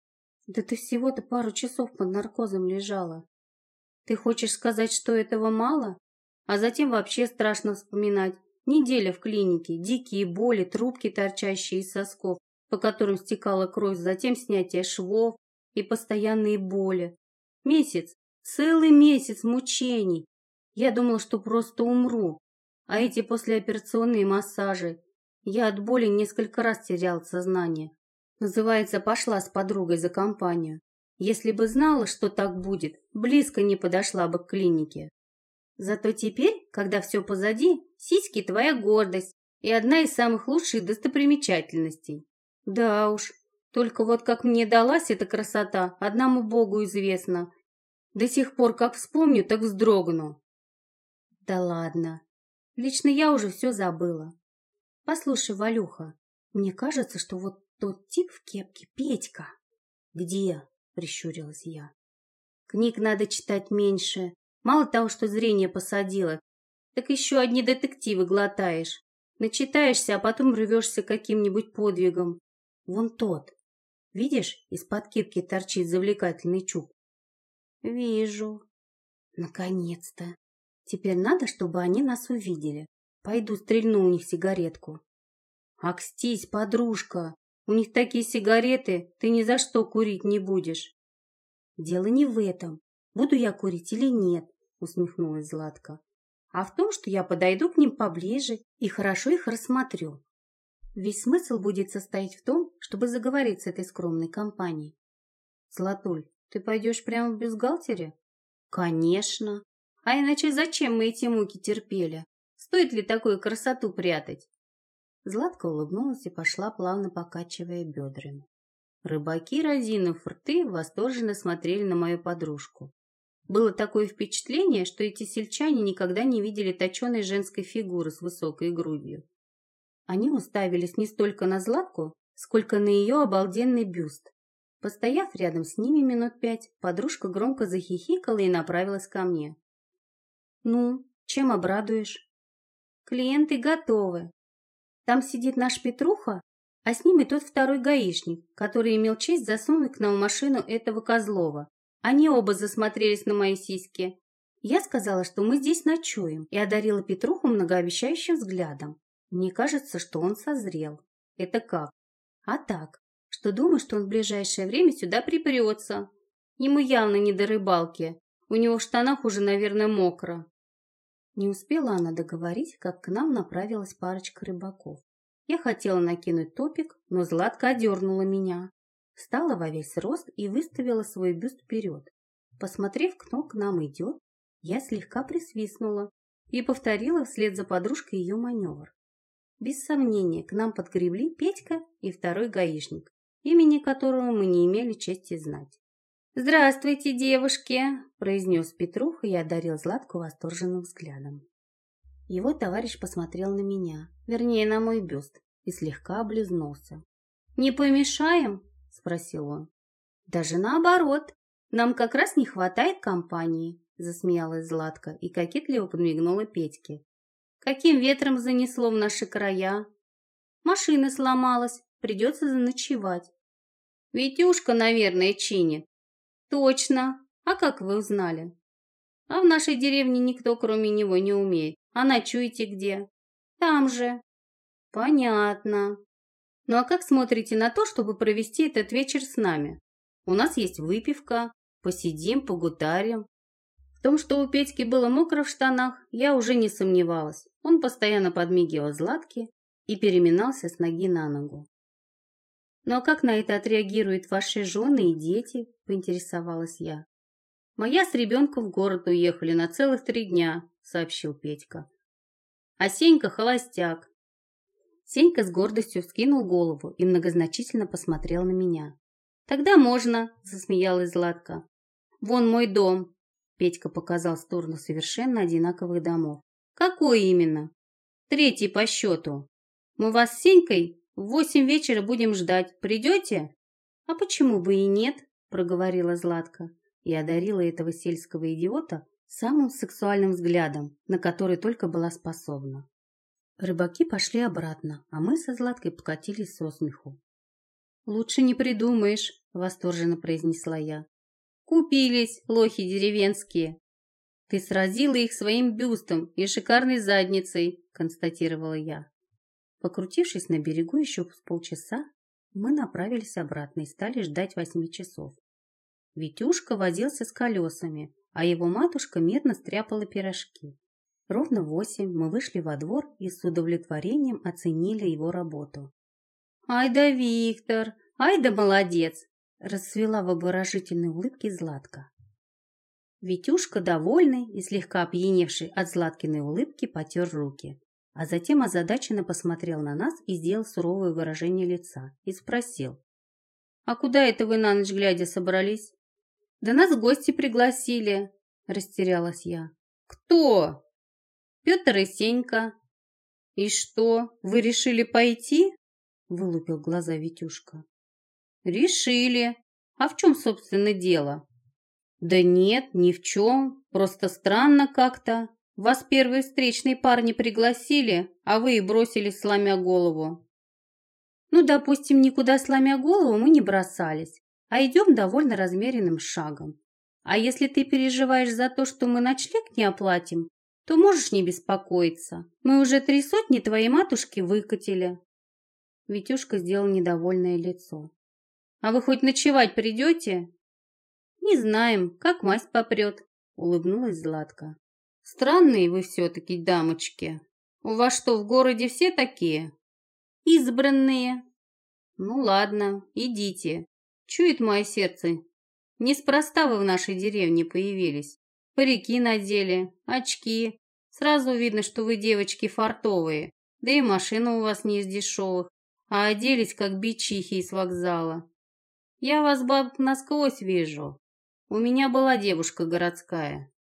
Да ты всего-то пару часов под наркозом лежала. Ты хочешь сказать, что этого мало? А затем вообще страшно вспоминать. Неделя в клинике, дикие боли, трубки, торчащие из сосков, по которым стекала кровь, затем снятие швов и постоянные боли. Месяц, целый месяц мучений. Я думала, что просто умру. А эти послеоперационные массажи. Я от боли несколько раз теряла сознание. Называется, пошла с подругой за компанию. Если бы знала, что так будет, близко не подошла бы к клинике. Зато теперь, когда все позади, сиськи твоя гордость и одна из самых лучших достопримечательностей. Да уж, только вот как мне далась эта красота, одному Богу известно. До сих пор, как вспомню, так вздрогну. Да ладно, лично я уже все забыла. Послушай, Валюха, мне кажется, что вот тот тип в кепке Петька. Где? Прищурилась я. Книг надо читать меньше. Мало того, что зрение посадило, так еще одни детективы глотаешь. Начитаешься, а потом рвешься каким-нибудь подвигом. Вон тот. Видишь, из-под кепки торчит завлекательный чуб? Вижу. Наконец-то. Теперь надо, чтобы они нас увидели. Пойду стрельну у них сигаретку. Акстись, подружка. У них такие сигареты, ты ни за что курить не будешь. Дело не в этом, буду я курить или нет, усмехнулась Златка, а в том, что я подойду к ним поближе и хорошо их рассмотрю. Весь смысл будет состоять в том, чтобы заговорить с этой скромной компанией. Златуль, ты пойдешь прямо в бюстгальтере? Конечно. А иначе зачем мы эти муки терпели? Стоит ли такую красоту прятать? Златка улыбнулась и пошла, плавно покачивая бедрами. Рыбаки, разинув рты, восторженно смотрели на мою подружку. Было такое впечатление, что эти сельчане никогда не видели точеной женской фигуры с высокой грудью. Они уставились не столько на Златку, сколько на ее обалденный бюст. Постояв рядом с ними минут пять, подружка громко захихикала и направилась ко мне. «Ну, чем обрадуешь?» «Клиенты готовы. Там сидит наш Петруха, а с ним и тот второй гаишник, который имел честь засунуть к нам в машину этого Козлова. Они оба засмотрелись на мои сиськи. Я сказала, что мы здесь ночуем, и одарила Петруху многообещающим взглядом. Мне кажется, что он созрел. Это как? А так, что думаю, что он в ближайшее время сюда припрется. Ему явно не до рыбалки. У него в штанах уже, наверное, мокро. Не успела она договорить, как к нам направилась парочка рыбаков. Я хотела накинуть топик, но Златка одернула меня. Встала во весь рост и выставила свой бюст вперед. Посмотрев, кто к нам идет, я слегка присвистнула и повторила вслед за подружкой ее маневр. Без сомнения, к нам подгребли Петька и второй гаишник. имени которого мы не имели чести знать. «Здравствуйте, девушки!» – произнес Петруха и одарил Златку восторженным взглядом. Его товарищ посмотрел на меня, вернее, на мой бюст, и слегка облизнулся. «Не помешаем?» – спросил он. «Даже наоборот, нам как раз не хватает компании», – засмеялась Златка и кокетливо подмигнула Петьке. «Каким ветром занесло в наши края? Машина сломалась, придется заночевать». «Витюшка, наверное, чинит». «Точно. А как вы узнали?» «А в нашей деревне никто, кроме него, не умеет. А ночуете где?» «Там же». «Понятно. Ну а как смотрите на то, чтобы провести этот вечер с нами? У нас есть выпивка, посидим, погутарим». В том, что у Петьки было мокро в штанах, я уже не сомневалась. Он постоянно подмигивал Златке и переминался с ноги на ногу. «Ну а как на это отреагируют ваши жены и дети?» – поинтересовалась я. «Моя с ребенком в город уехали на целых три дня», – сообщил Петька. «А Сенька холостяк». Сенька с гордостью вскинул голову и многозначительно посмотрел на меня. «Тогда можно», – засмеялась Златка. «Вон мой дом», – Петька показал в сторону совершенно одинаковых домов. «Какой именно?» «Третий по счету. Мы вас с Сенькой в восемь вечера будем ждать. Придете?» «А почему бы и нет?» – проговорила Златка и одарила этого сельского идиота самым сексуальным взглядом, на который только была способна. Рыбаки пошли обратно, а мы со Златкой покатились со смеху. «Лучше не придумаешь», – восторженно произнесла я. «Купились, лохи деревенские». «Ты сразила их своим бюстом и шикарной задницей», – констатировала я. Покрутившись на берегу еще с полчаса, мы направились обратно и стали ждать восьми часов. Витюшка возился с колесами, а его матушка медно стряпала пирожки. Ровно в восемь мы вышли во двор и с удовлетворением оценили его работу. «Ай да Виктор! Ай да молодец!» – расцвела в обворожительной улыбке Златка. Витюшка, довольный и слегка опьяневший от Златкиной улыбки, потер руки, а затем озадаченно посмотрел на нас и сделал суровое выражение лица и спросил: «А куда это вы на ночь глядя собрались?» «Да нас гости пригласили», – растерялась я. «Кто?» «Петр и Сенька». «И что, вы решили пойти?» – вылупил глаза Витюшка. «Решили. А в чем, собственно, дело?» «Да нет, ни в чем. Просто странно как-то. Вас первые встречные парни пригласили, а вы и бросились, сломя голову». «Ну, допустим, никуда сломя голову мы не бросались, а идем довольно размеренным шагом. А если ты переживаешь за то, что мы ночлег не оплатим, то можешь не беспокоиться. Мы уже три сотни твоей матушки выкатили». Витюшка сделал недовольное лицо. «А вы хоть ночевать придете?» «Не знаем, как масть попрет», — улыбнулась Златка. «Странные вы все-таки, дамочки. У вас что, в городе все такие?» «Избранные». «Ну ладно, идите. Чует мое сердце. Неспроста вы в нашей деревне появились. Парики надели, очки. Сразу видно, что вы девочки фартовые. Да и машина у вас не из дешевых, а оделись, как бичихи из вокзала. Я вас, баб, насквозь вижу. У меня была девушка городская».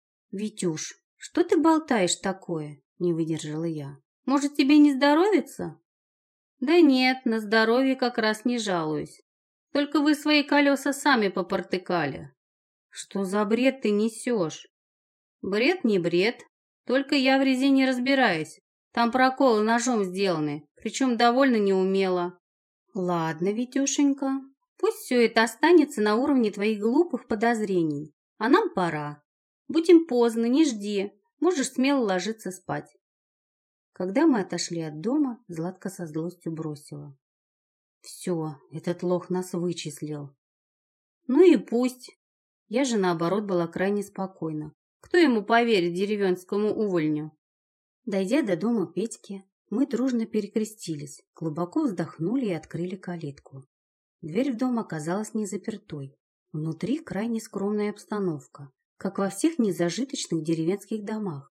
«Витюш, что ты болтаешь такое?» – не выдержала я. «Может, тебе не здоровится?» «Да нет, на здоровье как раз не жалуюсь. Только вы свои колеса сами попортыкали». «Что за бред ты несешь?» «Бред не бред, только я в резине разбираюсь. Там проколы ножом сделаны, причем довольно неумело». «Ладно, Витюшенька, пусть все это останется на уровне твоих глупых подозрений. А нам пора. Будем поздно, не жди, можешь смело ложиться спать». Когда мы отошли от дома, Златка со злостью бросила: «Все, этот лох нас вычислил». «Ну и пусть». Я же, наоборот, была крайне спокойна. Кто ему поверит, деревенскому увольню? Дойдя до дома Петьки, мы дружно перекрестились, глубоко вздохнули и открыли калитку. Дверь в дом оказалась не запертой. Внутри крайне скромная обстановка, как во всех незажиточных деревенских домах.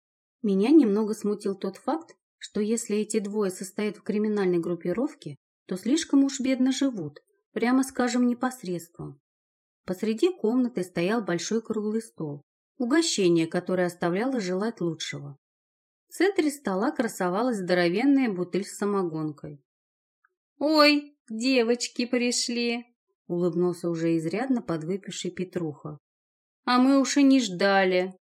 Меня немного смутил тот факт, что если эти двое состоят в криминальной группировке, что слишком уж бедно живут, прямо скажем, непосредством. Посреди комнаты стоял большой круглый стол, угощение, которое оставляло желать лучшего. В центре стола красовалась здоровенная бутыль с самогонкой. «Ой, девочки пришли!» — улыбнулся уже изрядно подвыпивший Петруха. «А мы уж и не ждали!»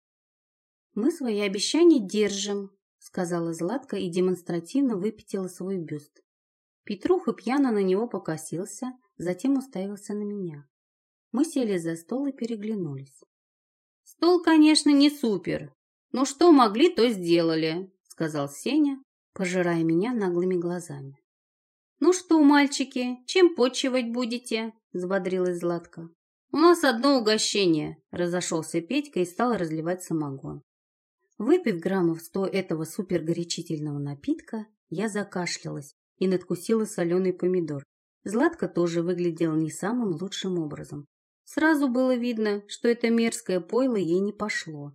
«Мы свои обещания держим», — сказала Златка и демонстративно выпятила свой бюст. Петруха пьяно на него покосился, затем уставился на меня. Мы сели за стол и переглянулись. «Стол, конечно, не супер, но что могли, то сделали», — сказал Сеня, пожирая меня наглыми глазами. «Ну что, мальчики, чем почивать будете?» — взбодрилась Златка. «У нас одно угощение», — разошелся Петька и стал разливать самогон. Выпив граммов сто этого супергорячительного напитка, я закашлялась и надкусила соленый помидор. Златка тоже выглядела не самым лучшим образом. Сразу было видно, что это мерзкое пойло ей не пошло.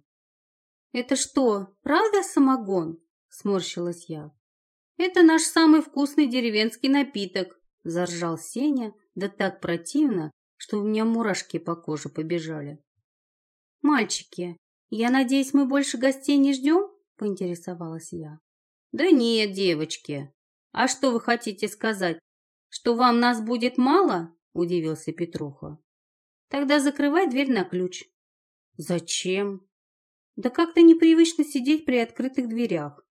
«Это что, правда самогон?» – сморщилась я. «Это наш самый вкусный деревенский напиток», – заржал Сеня, да так противно, что у меня мурашки по коже побежали. «Мальчики, я надеюсь, мы больше гостей не ждем?» – поинтересовалась я. «Да нет, девочки. А что вы хотите сказать? Что вам нас будет мало?» – удивился Петруха. «Тогда закрывай дверь на ключ». «Зачем?» «Да как-то непривычно сидеть при открытых дверях».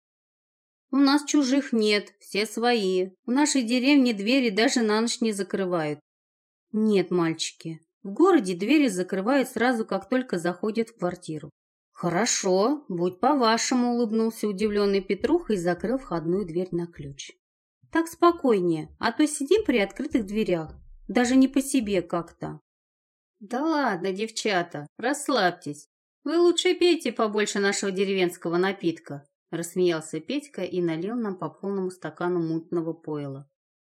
«У нас чужих нет, все свои. В нашей деревне двери даже на ночь не закрывают». «Нет, мальчики, в городе двери закрывают сразу, как только заходят в квартиру». «Хорошо, будь по-вашему», — улыбнулся удивленный Петруха и закрыл входную дверь на ключ. «Так спокойнее, а то сидим при открытых дверях, даже не по себе как-то». «Да ладно, девчата, расслабьтесь. Вы лучше пейте побольше нашего деревенского напитка», — рассмеялся Петька и налил нам по полному стакану мутного пойла.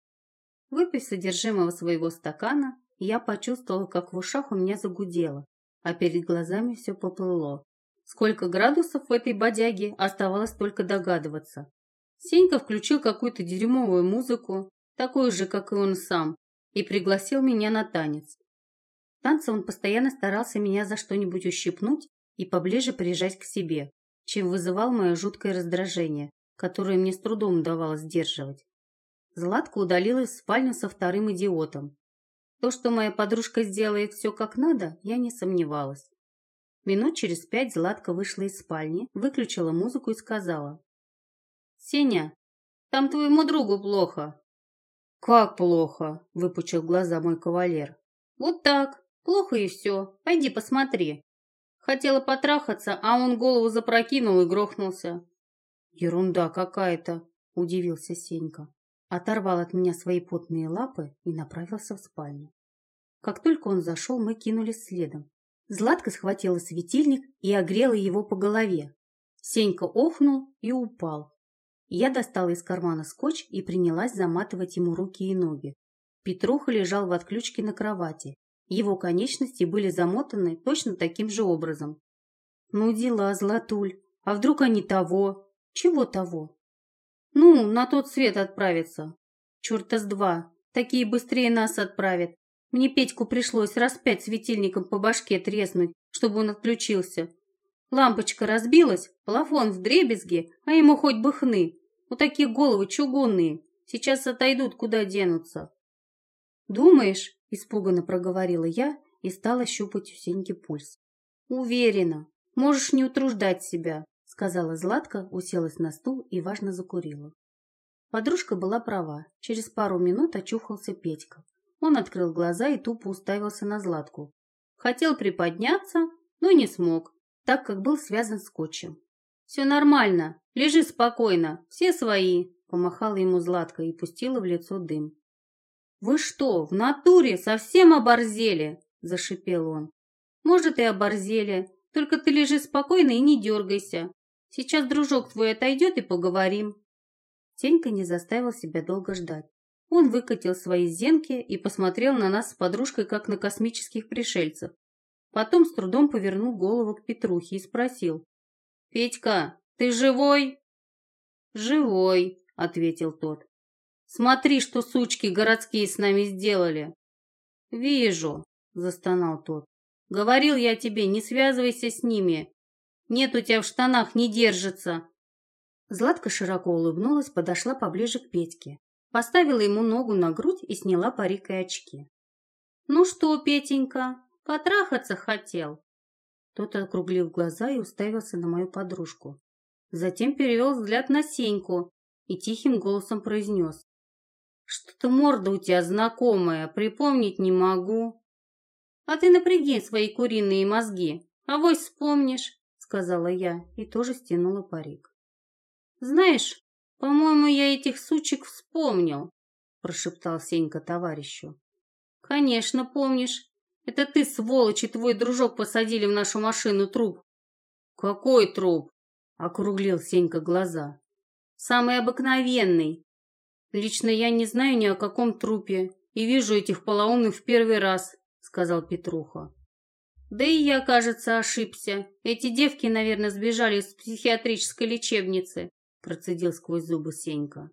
Выпив содержимого своего стакана, я почувствовала, как в ушах у меня загудело, а перед глазами все поплыло. Сколько градусов в этой бодяге, оставалось только догадываться. Сенька включил какую-то дерьмовую музыку, такую же, как и он сам, и пригласил меня на танец. В танце он постоянно старался меня за что-нибудь ущипнуть и поближе прижать к себе, чем вызывал мое жуткое раздражение, которое мне с трудом удавалось сдерживать. Златка удалилась в спальню со вторым идиотом. То, что моя подружка сделает все как надо, я не сомневалась. Минут через пять Златка вышла из спальни, выключила музыку и сказала: «Сеня, там твоему другу плохо». «Как плохо?» – выпучил глаза мой кавалер. «Вот так, плохо и все. Пойди посмотри». Хотела потрахаться, а он голову запрокинул и грохнулся. «Ерунда какая-то», – удивился Сенька. Оторвал от меня свои потные лапы и направился в спальню. Как только он зашел, мы кинулись следом. Златка схватила светильник и огрела его по голове. Сенька охнул и упал. Я достала из кармана скотч и принялась заматывать ему руки и ноги. Петруха лежал в отключке на кровати. Его конечности были замотаны точно таким же образом. «Ну дела, Златуль, а вдруг они того?» «Чего того?» «Ну, на тот свет отправиться». «Черта с два, такие быстрее нас отправят. Мне Петьку пришлось раз пять светильником по башке треснуть, чтобы он отключился. Лампочка разбилась, плафон вдребезги, а ему хоть бы хны. У таких головы чугунные, сейчас отойдут, куда денутся». «Думаешь?» – испуганно проговорила я и стала щупать у Сеньки пульс. «Уверена, можешь не утруждать себя», – сказала Златка, уселась на стул и важно закурила. Подружка была права, через пару минут очухался Петька. Он открыл глаза и тупо уставился на Златку. Хотел приподняться, но не смог, так как был связан скотчем. «Все нормально, лежи спокойно, все свои», – помахала ему Златка и пустила в лицо дым. «Вы что, в натуре совсем оборзели?» – зашипел он. «Может, и оборзели, только ты лежи спокойно и не дергайся. Сейчас дружок твой отойдет и поговорим». Сенька не заставил себя долго ждать. Он выкатил свои зенки и посмотрел на нас с подружкой, как на космических пришельцев. Потом с трудом повернул голову к Петрухе и спросил: «Петька, ты живой?» «Живой», — ответил тот. Смотри, что сучки городские с нами сделали. Вижу, застонал тот. Говорил я тебе, не связывайся с ними. Нет у тебя в штанах, не держится. Златка широко улыбнулась, подошла поближе к Петьке, поставила ему ногу на грудь и сняла парик и очки. Ну что, Петенька, потрахаться хотел? Тот округлил глаза и уставился на мою подружку. Затем перевел взгляд на Сеньку и тихим голосом произнес. Что-то морда у тебя знакомая, припомнить не могу. А ты напряги свои куриные мозги, авось вспомнишь, сказала я и тоже стянула парик. Знаешь, по-моему, я этих сучек вспомнил, прошептал Сенька товарищу. Конечно, помнишь. Это ты, сволочь, и твой дружок посадили в нашу машину труп. Какой труп? Округлил Сенька глаза. Самый обыкновенный. Лично я не знаю ни о каком трупе и вижу этих полоумных в первый раз, сказал Петруха. Да и я, кажется, ошибся. Эти девки, наверное, сбежали из психиатрической лечебницы, процедил сквозь зубы Сенька.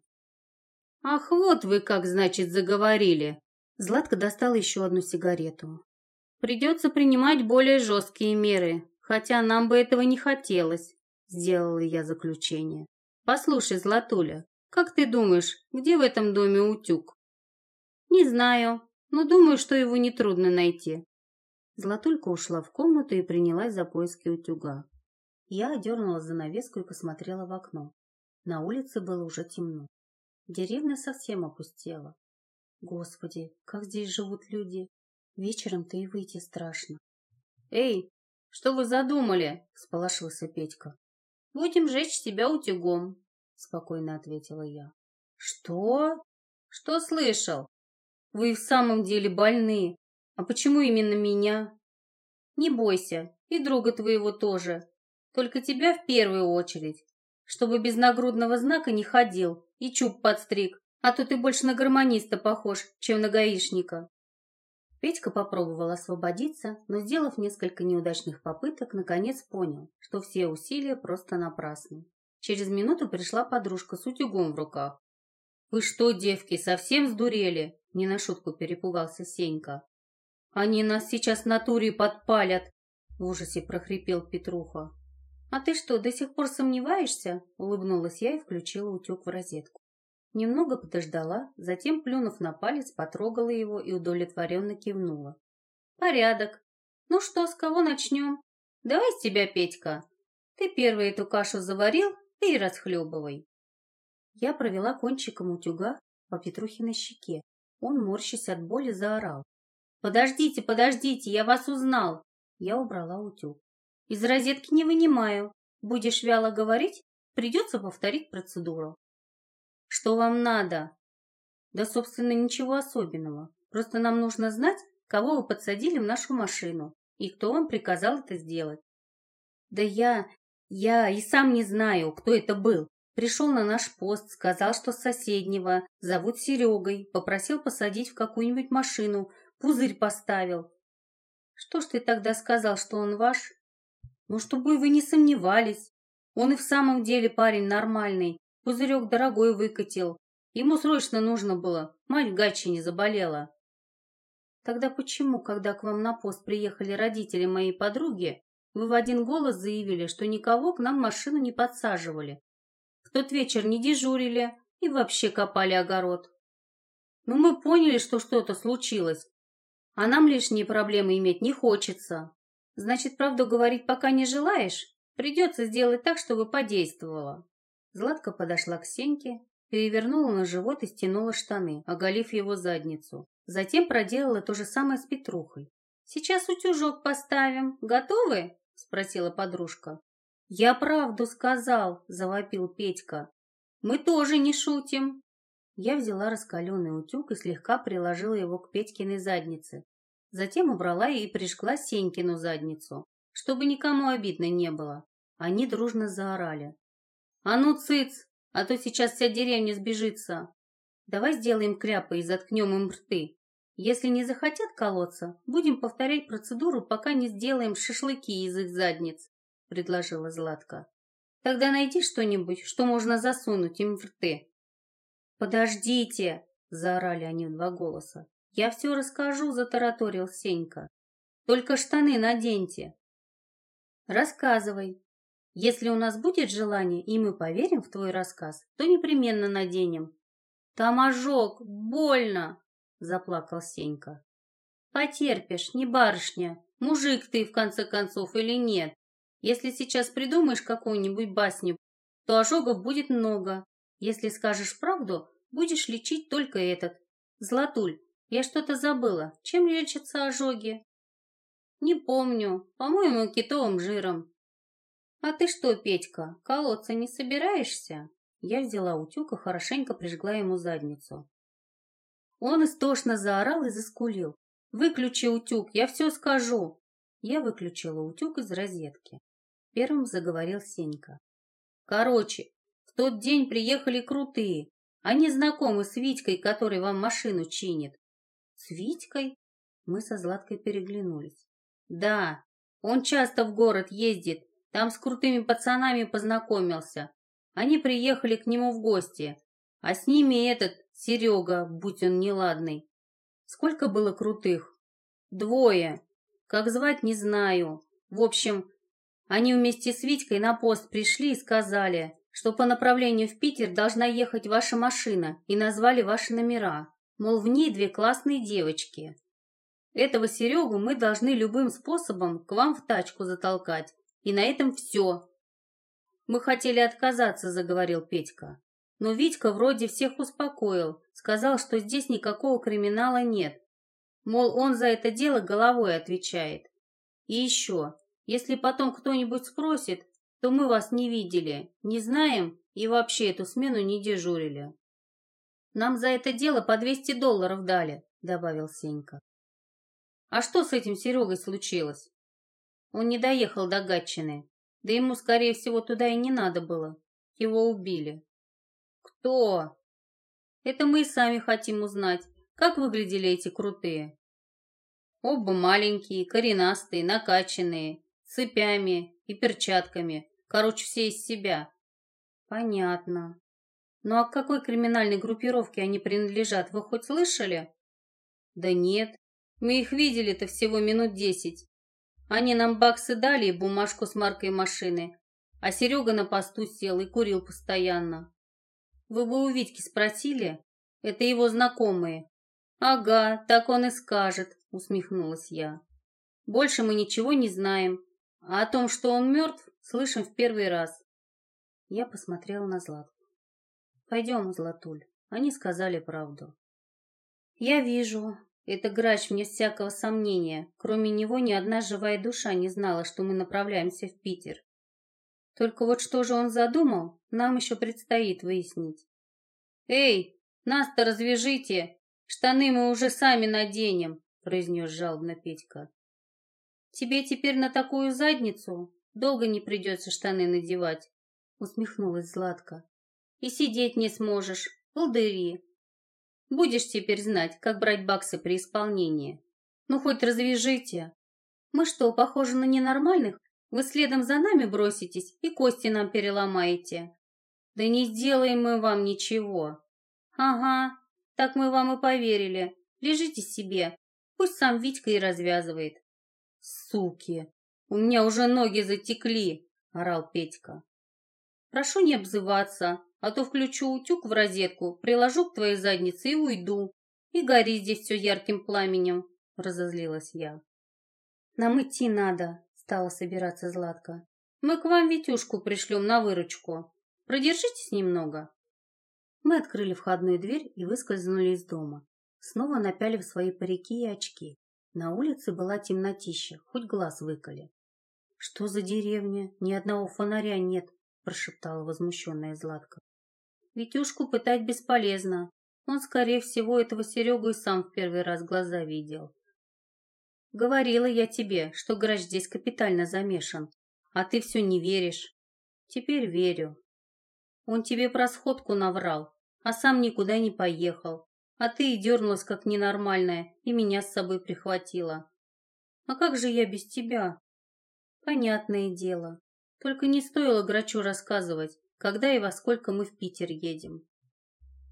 Ах, вот вы как, значит, заговорили. Златка достала еще одну сигарету. Придется принимать более жесткие меры, хотя нам бы этого не хотелось, сделала я заключение. Послушай, Златуля, как ты думаешь, где в этом доме утюг? Не знаю, но думаю, что его нетрудно найти. Златулька ушла в комнату и принялась за поиски утюга. Я одернула занавеску и посмотрела в окно. На улице было уже темно. Деревня совсем опустела. Господи, как здесь живут люди. Вечером-то и выйти страшно. Эй, что вы задумали? Всполошился Петька. Будем жечь тебя утюгом, спокойно ответила я. Что? Что слышал? Вы в самом деле больны. А почему именно меня? Не бойся, и друга твоего тоже. Только тебя в первую очередь. Чтобы без нагрудного знака не ходил и чуб подстриг, а то ты больше на гармониста похож, чем на гаишника. Петька попробовал освободиться, но, сделав несколько неудачных попыток, наконец понял, что все усилия просто напрасны. Через минуту пришла подружка с утюгом в руках. «Вы что, девки, совсем сдурели?» – не на шутку перепугался Сенька. «Они нас сейчас в натуре подпалят!» – в ужасе прохрипел Петруха. «А ты что, до сих пор сомневаешься?» – улыбнулась я и включила утюг в розетку. Немного подождала, затем, плюнув на палец, потрогала его и удовлетворенно кивнула. «Порядок. Ну что, с кого начнем? Давай с тебя, Петька. Ты первый эту кашу заварил, ты и расхлебывай». Я провела кончиком утюга по Петрухиной щеке. Он, морщась от боли, заорал. «Подождите, подождите, я вас узнал!» Я убрала утюг. «Из розетки не вынимаю. Будешь вяло говорить, придется повторить процедуру». «Что вам надо?» «Да, собственно, ничего особенного. Просто нам нужно знать, кого вы подсадили в нашу машину и кто вам приказал это сделать». «Да я... я и сам не знаю, кто это был. Пришел на наш пост, сказал, что с соседнего, зовут Серегой, попросил посадить в какую-нибудь машину, пузырь поставил». «Что ж ты тогда сказал, что он ваш?» «Ну, чтобы вы не сомневались. Он и в самом деле парень нормальный. Пузырек дорогой выкатил. Ему срочно нужно было. Мать в Гатчине заболела». «Тогда почему, когда к вам на пост приехали родители моей подруги, вы в один голос заявили, что никого к нам в машину не подсаживали? В тот вечер не дежурили и вообще копали огород». «Ну, мы поняли, что что-то случилось. А нам лишние проблемы иметь не хочется. Значит, правду говорить пока не желаешь? Придется сделать так, чтобы подействовало». Златка подошла к Сеньке, перевернула на живот и стянула штаны, оголив его задницу. Затем проделала то же самое с Петрухой. «Сейчас утюжок поставим. Готовы?» – спросила подружка. «Я правду сказал», – завопил Петька. «Мы тоже не шутим». Я взяла раскаленный утюг и слегка приложила его к Петькиной заднице. Затем убрала и прижгла Сенькину задницу, чтобы никому обидно не было. Они дружно заорали. «А ну, цыц, а то сейчас вся деревня сбежится. Давай сделаем кляпы и заткнем им рты. Если не захотят колоться, будем повторять процедуру, пока не сделаем шашлыки из их задниц», — предложила Златка. «Тогда найди что-нибудь, что можно засунуть им в рты». «Подождите!» – заорали они в два голоса. «Я все расскажу», – затараторил Сенька. «Только штаны наденьте». «Рассказывай. Если у нас будет желание, и мы поверим в твой рассказ, то непременно наденем». «Там ожог, больно!» – заплакал Сенька. «Потерпишь, не барышня. Мужик ты, в конце концов, или нет? Если сейчас придумаешь какую-нибудь басню, то ожогов будет много. Если скажешь правду, будешь лечить только этот. Златуль, я что-то забыла. Чем лечатся ожоги?» «Не помню. По-моему, китовым жиром». «А ты что, Петька, колоться не собираешься?» Я взяла утюг и хорошенько прижгла ему задницу. Он истошно заорал и заскулил. «Выключи утюг, я все скажу!» Я выключила утюг из розетки. Первым заговорил Сенька. «Короче, в тот день приехали крутые. Они знакомы с Витькой, который вам машину чинит». «С Витькой?» Мы со Златкой переглянулись. «Да, он часто в город ездит, там с крутыми пацанами познакомился. Они приехали к нему в гости, а с ними этот Серега, будь он неладный». «Сколько было крутых?» «Двое. Как звать, не знаю. В общем, они вместе с Витькой на пост пришли и сказали, что по направлению в Питер должна ехать ваша машина, и назвали ваши номера. Мол, в ней две классные девочки. Этого Серегу мы должны любым способом к вам в тачку затолкать, и на этом все». «Мы хотели отказаться», — заговорил Петька. Но Витька вроде всех успокоил, сказал, что здесь никакого криминала нет. Мол, он за это дело головой отвечает. И еще, если потом кто-нибудь спросит, то мы вас не видели, не знаем и вообще эту смену не дежурили. «Нам за это дело по двести долларов дали», — добавил Сенька. «А что с этим Серегой случилось?» «Он не доехал до Гатчины, да ему, скорее всего, туда и не надо было. Его убили». «Кто?» «Это мы и сами хотим узнать, как выглядели эти крутые». «Оба маленькие, коренастые, накачанные, с цепями и перчатками. Короче, все из себя». «Понятно. Ну а к какой криминальной группировке они принадлежат, вы хоть слышали?» «Да нет, мы их видели-то всего минут десять. Они нам баксы дали и бумажку с маркой машины, а Серега на посту сел и курил постоянно. Вы бы у Витьки спросили? Это его знакомые». «Ага, так он и скажет», — усмехнулась я. «Больше мы ничего не знаем, а о том, что он мертв, слышим в первый раз». Я посмотрела на Златку. «Пойдем, Златуль, они сказали правду». «Я вижу. Это грач вне всякого сомнения. Кроме него ни одна живая душа не знала, что мы направляемся в Питер. Только вот что же он задумал, нам еще предстоит выяснить». «Эй, нас-то развяжите! Штаны мы уже сами наденем», — произнес жалобно Петька. «Тебе теперь на такую задницу долго не придется штаны надевать», — усмехнулась Златка. «И сидеть не сможешь, волдыри. Будешь теперь знать, как брать баксы при исполнении. Ну, хоть развяжите. Мы что, похожи на ненормальных? Вы следом за нами броситесь и кости нам переломаете». «Да не сделаем мы вам ничего». «Ага, так мы вам и поверили. Лежите себе, пусть сам Витька и развязывает». «Суки, у меня уже ноги затекли», — орал Петька. «Прошу не обзываться, а то включу утюг в розетку, приложу к твоей заднице и уйду. И гори здесь все ярким пламенем», — разозлилась я. «Нам идти надо», — стала собираться Златка. «Мы к вам Витюшку пришлем на выручку. Продержитесь немного». Мы открыли входную дверь и выскользнули из дома, снова напялив свои парики и очки. На улице была темнотища, хоть глаз выколи. «Что за деревня? Ни одного фонаря нет», — прошептала возмущенная Златка. «Витюшку пытать бесполезно. Он, скорее всего, этого Серегу и сам в первый раз глаза видел. Говорила я тебе, что грач здесь капитально замешан, а ты все не веришь. Теперь верю. Он тебе про сходку наврал, а сам никуда не поехал, а ты и дернулась как ненормальная и меня с собой прихватила. А как же я без тебя?» «Понятное дело. Только не стоило грачу рассказывать, когда и во сколько мы в Питер едем».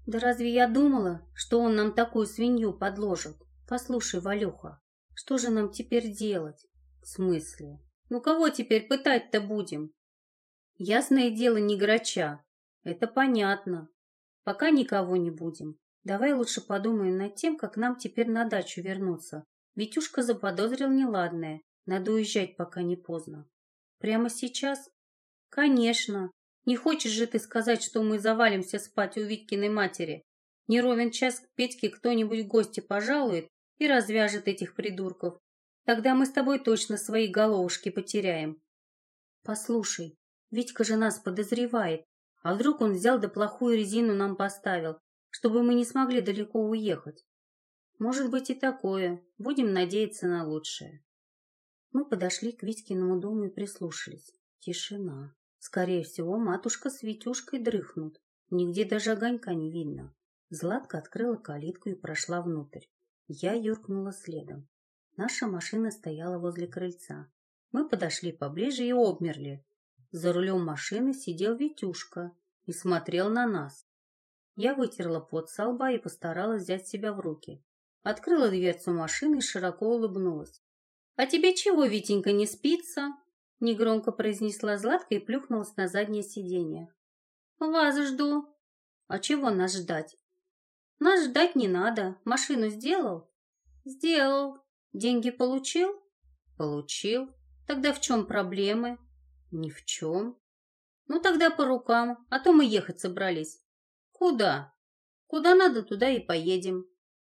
Да разве я думала, что он нам такую свинью подложит? Послушай, Валюха, что же нам теперь делать? В смысле? Ну кого теперь пытать-то будем? Ясное дело, не грача. Это понятно. Пока никого не будем. Давай лучше подумаем над тем, как нам теперь на дачу вернуться. Витюшка заподозрил неладное. Надо уезжать, пока не поздно. Прямо сейчас? Конечно. Не хочешь же ты сказать, что мы завалимся спать у Витькиной матери? Не ровен час к Петьке кто-нибудь в гости пожалует и развяжет этих придурков. Тогда мы с тобой точно свои головушки потеряем. Послушай, Витька же нас подозревает. А вдруг он взял да плохую резину нам поставил, чтобы мы не смогли далеко уехать? Может быть и такое. Будем надеяться на лучшее. Мы подошли к Витькиному дому и прислушались. Тишина. Скорее всего, матушка с Витюшкой дрыхнут. Нигде даже огонька не видно. Златка открыла калитку и прошла внутрь. Я юркнула следом. Наша машина стояла возле крыльца. Мы подошли поближе и обмерли. За рулем машины сидел Витюшка и смотрел на нас. Я вытерла пот со лба и постаралась взять себя в руки. Открыла дверцу машины и широко улыбнулась. «А тебе чего, Витенька, не спится?» Негромко произнесла Златка и плюхнулась на заднее сиденье. «Вас жду». «А чего нас ждать?» «Нас ждать не надо. Машину сделал?» «Сделал. Деньги получил?» «Получил. Тогда в чем проблемы?» «Ни в чем». «Ну тогда по рукам, а то мы ехать собрались». «Куда?» «Куда надо, туда и поедем».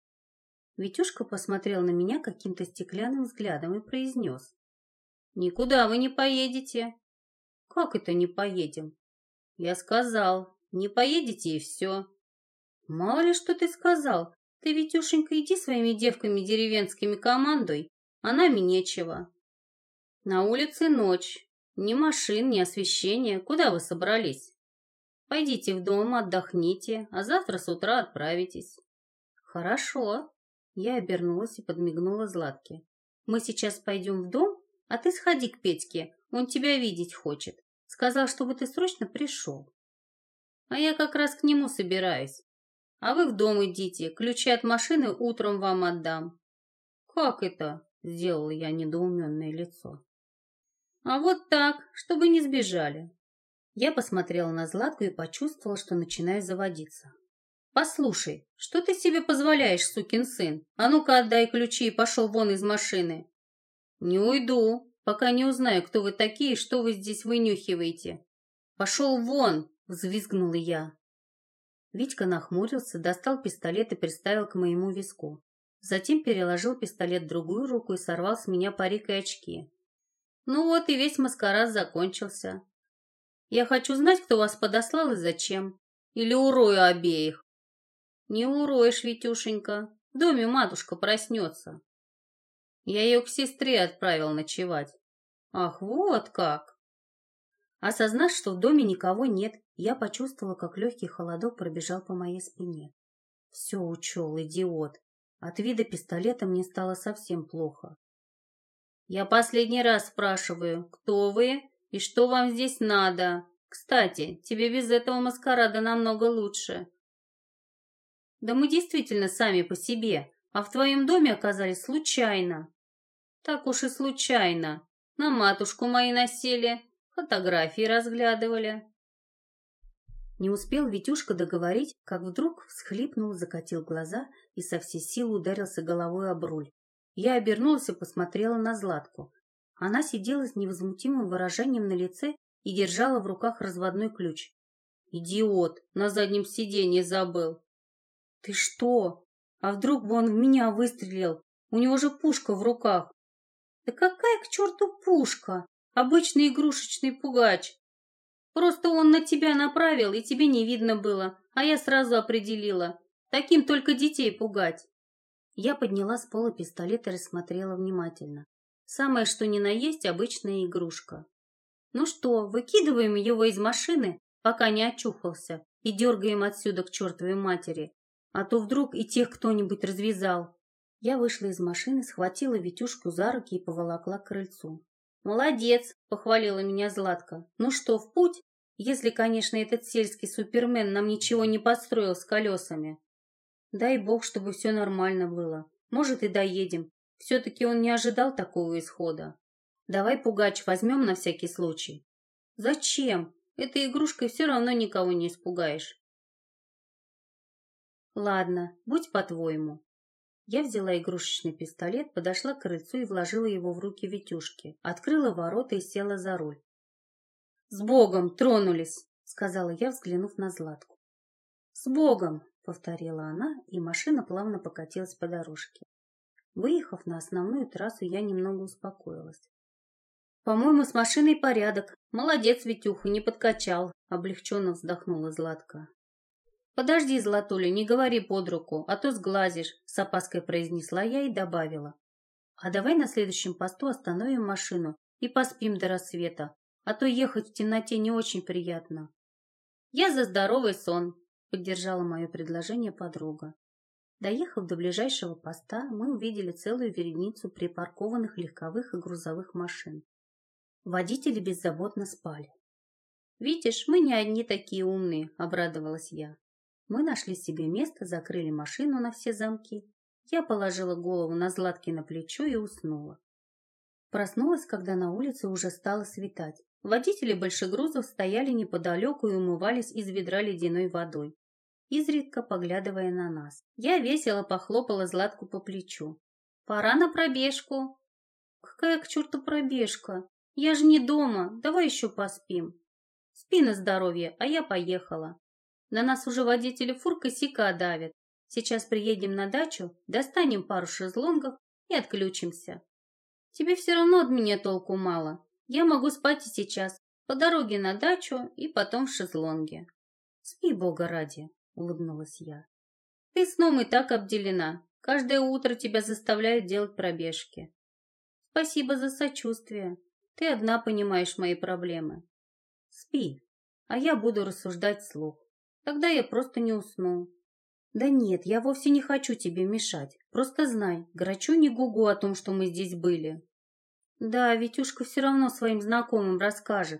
Витюшка посмотрел на меня каким-то стеклянным взглядом и произнес. «Никуда вы не поедете». «Как это не поедем?» «Я сказал, не поедете и все». «Мало ли что ты сказал. Ты, Витюшенька, иди своими девками деревенскими командуй, а нами нечего». «На улице ночь. Ни машин, ни освещения. Куда вы собрались?» «Пойдите в дом, отдохните, а завтра с утра отправитесь». «Хорошо». Я обернулась и подмигнула Златке. «Мы сейчас пойдем в дом, а ты сходи к Петьке, он тебя видеть хочет. Сказал, чтобы ты срочно пришел». «А я как раз к нему собираюсь. А вы в дом идите, ключи от машины утром вам отдам». «Как это?» – сделала я недоуменное лицо. «А вот так, чтобы не сбежали». Я посмотрела на Златку и почувствовала, что начинаю заводиться. «Послушай, что ты себе позволяешь, сукин сын? А ну-ка отдай ключи и пошел вон из машины». «Не уйду, пока не узнаю, кто вы такие и что вы здесь вынюхиваете». «Пошел вон!» – взвизгнула я. Витька нахмурился, достал пистолет и приставил к моему виску. Затем переложил пистолет в другую руку и сорвал с меня парик и очки. «Ну вот и весь маскарад закончился. Я хочу знать, кто вас подослал и зачем. Или урою обеих». «Не уроешь, Витюшенька. В доме матушка проснется». Я ее к сестре отправил ночевать. «Ах, вот как!» Осознав, что в доме никого нет, я почувствовала, как легкий холодок пробежал по моей спине. Все учел, идиот. От вида пистолета мне стало совсем плохо. «Я последний раз спрашиваю, кто вы и что вам здесь надо? Кстати, тебе без этого маскарада намного лучше». «Да мы действительно сами по себе, а в твоем доме оказались случайно». «Так уж и случайно. На матушку мои насели, фотографии разглядывали». Не успел Витюшка договорить, как вдруг всхлипнул, закатил глаза и со всей силы ударился головой об руль. Я обернулась и посмотрела на Златку. Она сидела с невозмутимым выражением на лице и держала в руках разводной ключ. «Идиот! На заднем сиденье забыл!» «Ты что? А вдруг бы он в меня выстрелил? У него же пушка в руках!» «Да какая к черту пушка? Обычный игрушечный пугач. Просто он на тебя направил, и тебе не видно было, а я сразу определила. Таким только детей пугать». Я подняла с пола пистолет и рассмотрела внимательно. Самое что ни на есть обычная игрушка. «Ну что, выкидываем его из машины, пока не очухался, и дергаем отсюда к чертовой матери, а то вдруг и тех кто-нибудь развязал». Я вышла из машины, схватила Витюшку за руки и поволокла к крыльцу. «Молодец!» – похвалила меня Златка. «Ну что, в путь?» Если, конечно, этот сельский супермен нам ничего не подстроил с колесами. Дай бог, чтобы все нормально было. Может, и доедем. Все-таки он не ожидал такого исхода. Давай пугач возьмем на всякий случай. Зачем? Этой игрушкой все равно никого не испугаешь. Ладно, будь по-твоему. Я взяла игрушечный пистолет, подошла к крыльцу и вложила его в руки Витюшки, открыла ворота и села за руль. «С Богом, тронулись!» — сказала я, взглянув на Златку. «С Богом!» — повторила она, и машина плавно покатилась по дорожке. Выехав на основную трассу, я немного успокоилась. «По-моему, с машиной порядок. Молодец, Витюха, не подкачал», — облегченно вздохнула Златка. «Подожди, Златуля, не говори под руку, а то сглазишь», — с опаской произнесла я и добавила. «А давай на следующем посту остановим машину и поспим до рассвета, а то ехать в темноте не очень приятно». «Я за здоровый сон», — поддержала мое предложение подруга. Доехав до ближайшего поста, мы увидели целую вереницу припаркованных легковых и грузовых машин. Водители беззаботно спали. «Видишь, мы не одни такие умные», — обрадовалась я. Мы нашли себе место, закрыли машину на все замки. Я положила голову на Златкино плечо и уснула. Проснулась, когда на улице уже стало светать. Водители большегрузов стояли неподалеку и умывались из ведра ледяной водой, изредка поглядывая на нас. Я весело похлопала Златку по плечу. «Пора на пробежку». «Какая к черту пробежка? Я же не дома, давай еще поспим». «Спи на здоровье, а я поехала. На нас уже водители фур косяка давят. Сейчас приедем на дачу, достанем пару шезлонгов и отключимся. Тебе все равно от меня толку мало. Я могу спать и сейчас, по дороге на дачу и потом в шезлонге». «Спи, Бога ради», — улыбнулась я. «Ты сном и так обделена. Каждое утро тебя заставляют делать пробежки». «Спасибо за сочувствие. Ты одна понимаешь мои проблемы». «Спи, а я буду рассуждать вслух. Тогда я просто не усну». «Да нет, я вовсе не хочу тебе мешать. Просто знай, Грачу не гугу о том, что мы здесь были». «Да, Витюшка все равно своим знакомым расскажет.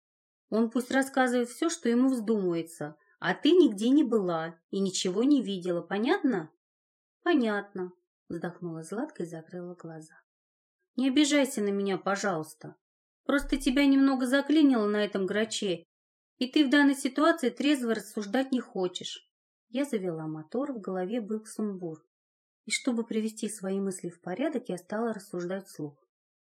Он пусть рассказывает все, что ему вздумается, а ты нигде не была и ничего не видела, понятно?» «Понятно», — вздохнула Златка и закрыла глаза. «Не обижайся на меня, пожалуйста. Просто тебя немного заклинило на этом Граче, и ты в данной ситуации трезво рассуждать не хочешь». Я завела мотор, в голове был сумбур. И чтобы привести свои мысли в порядок, я стала рассуждать вслух.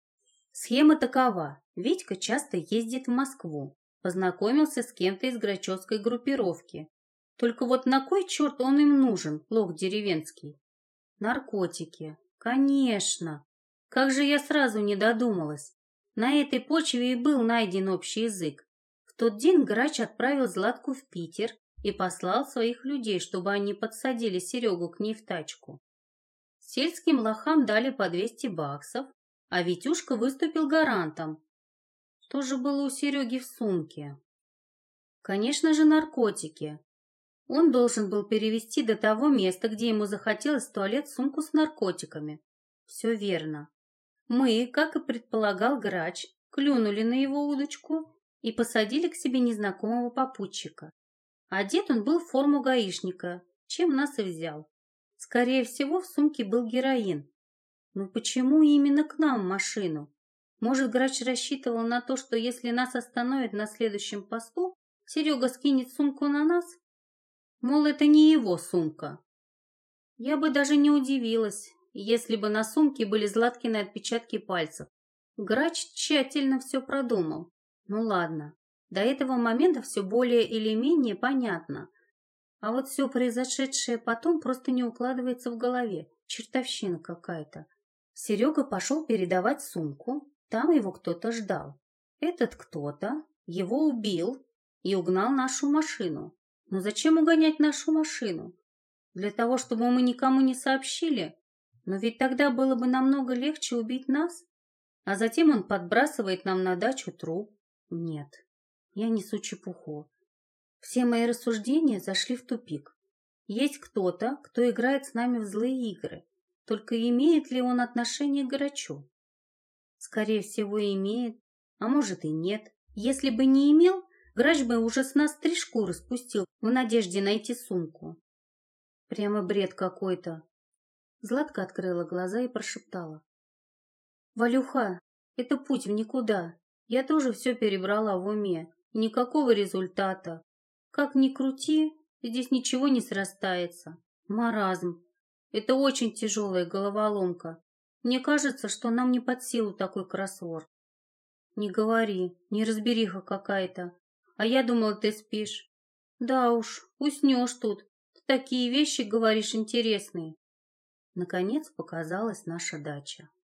Схема такова. Витька часто ездит в Москву. Познакомился с кем-то из грачевской группировки. Только вот на кой черт он им нужен, лох деревенский? Наркотики. Конечно. Как же я сразу не додумалась. На этой почве и был найден общий язык. В тот день Грач отправил Златку в Питер и послал своих людей, чтобы они подсадили Серегу к ней в тачку. Сельским лохам дали по двести баксов, а Витюшка выступил гарантом. Что же было у Сереги в сумке? Конечно же, наркотики. Он должен был перевезти до того места, где ему захотелось в туалет сумку с наркотиками. Все верно. Мы, как и предполагал Грач, клюнули на его удочку и посадили к себе незнакомого попутчика. Одет он был в форму гаишника, чем нас и взял. Скорее всего, в сумке был героин. Но почему именно к нам в машину? Может, Грач рассчитывал на то, что если нас остановят на следующем посту, Серега скинет сумку на нас? Мол, это не его сумка. Я бы даже не удивилась, если бы на сумке были Златкины отпечатки пальцев. Грач тщательно все продумал. Ну ладно, до этого момента все более или менее понятно. А вот все произошедшее потом просто не укладывается в голове. Чертовщина какая-то. Серега пошел передавать сумку, там его кто-то ждал. Этот кто-то его убил и угнал нашу машину. Но зачем угонять нашу машину? Для того, чтобы мы никому не сообщили? Но ведь тогда было бы намного легче убить нас. А затем он подбрасывает нам на дачу труп. Нет, я несу чепуху. Все мои рассуждения зашли в тупик. Есть кто-то, кто играет с нами в злые игры. Только имеет ли он отношение к Грачу? Скорее всего, имеет, а может и нет. Если бы не имел, Грач бы уже с нас три шкуры спустил в надежде найти сумку. Прямо бред какой-то. Златка открыла глаза и прошептала. Валюха, это путь в никуда. Я тоже все перебрала в уме. Никакого результата. Как ни крути, здесь ничего не срастается. Маразм. Это очень тяжелая головоломка. Мне кажется, что нам не под силу такой кроссворд. Не говори, неразбериха какая-то. А я думала, ты спишь. Да уж, уснешь тут. Ты такие вещи говоришь интересные. Наконец показалась наша дача.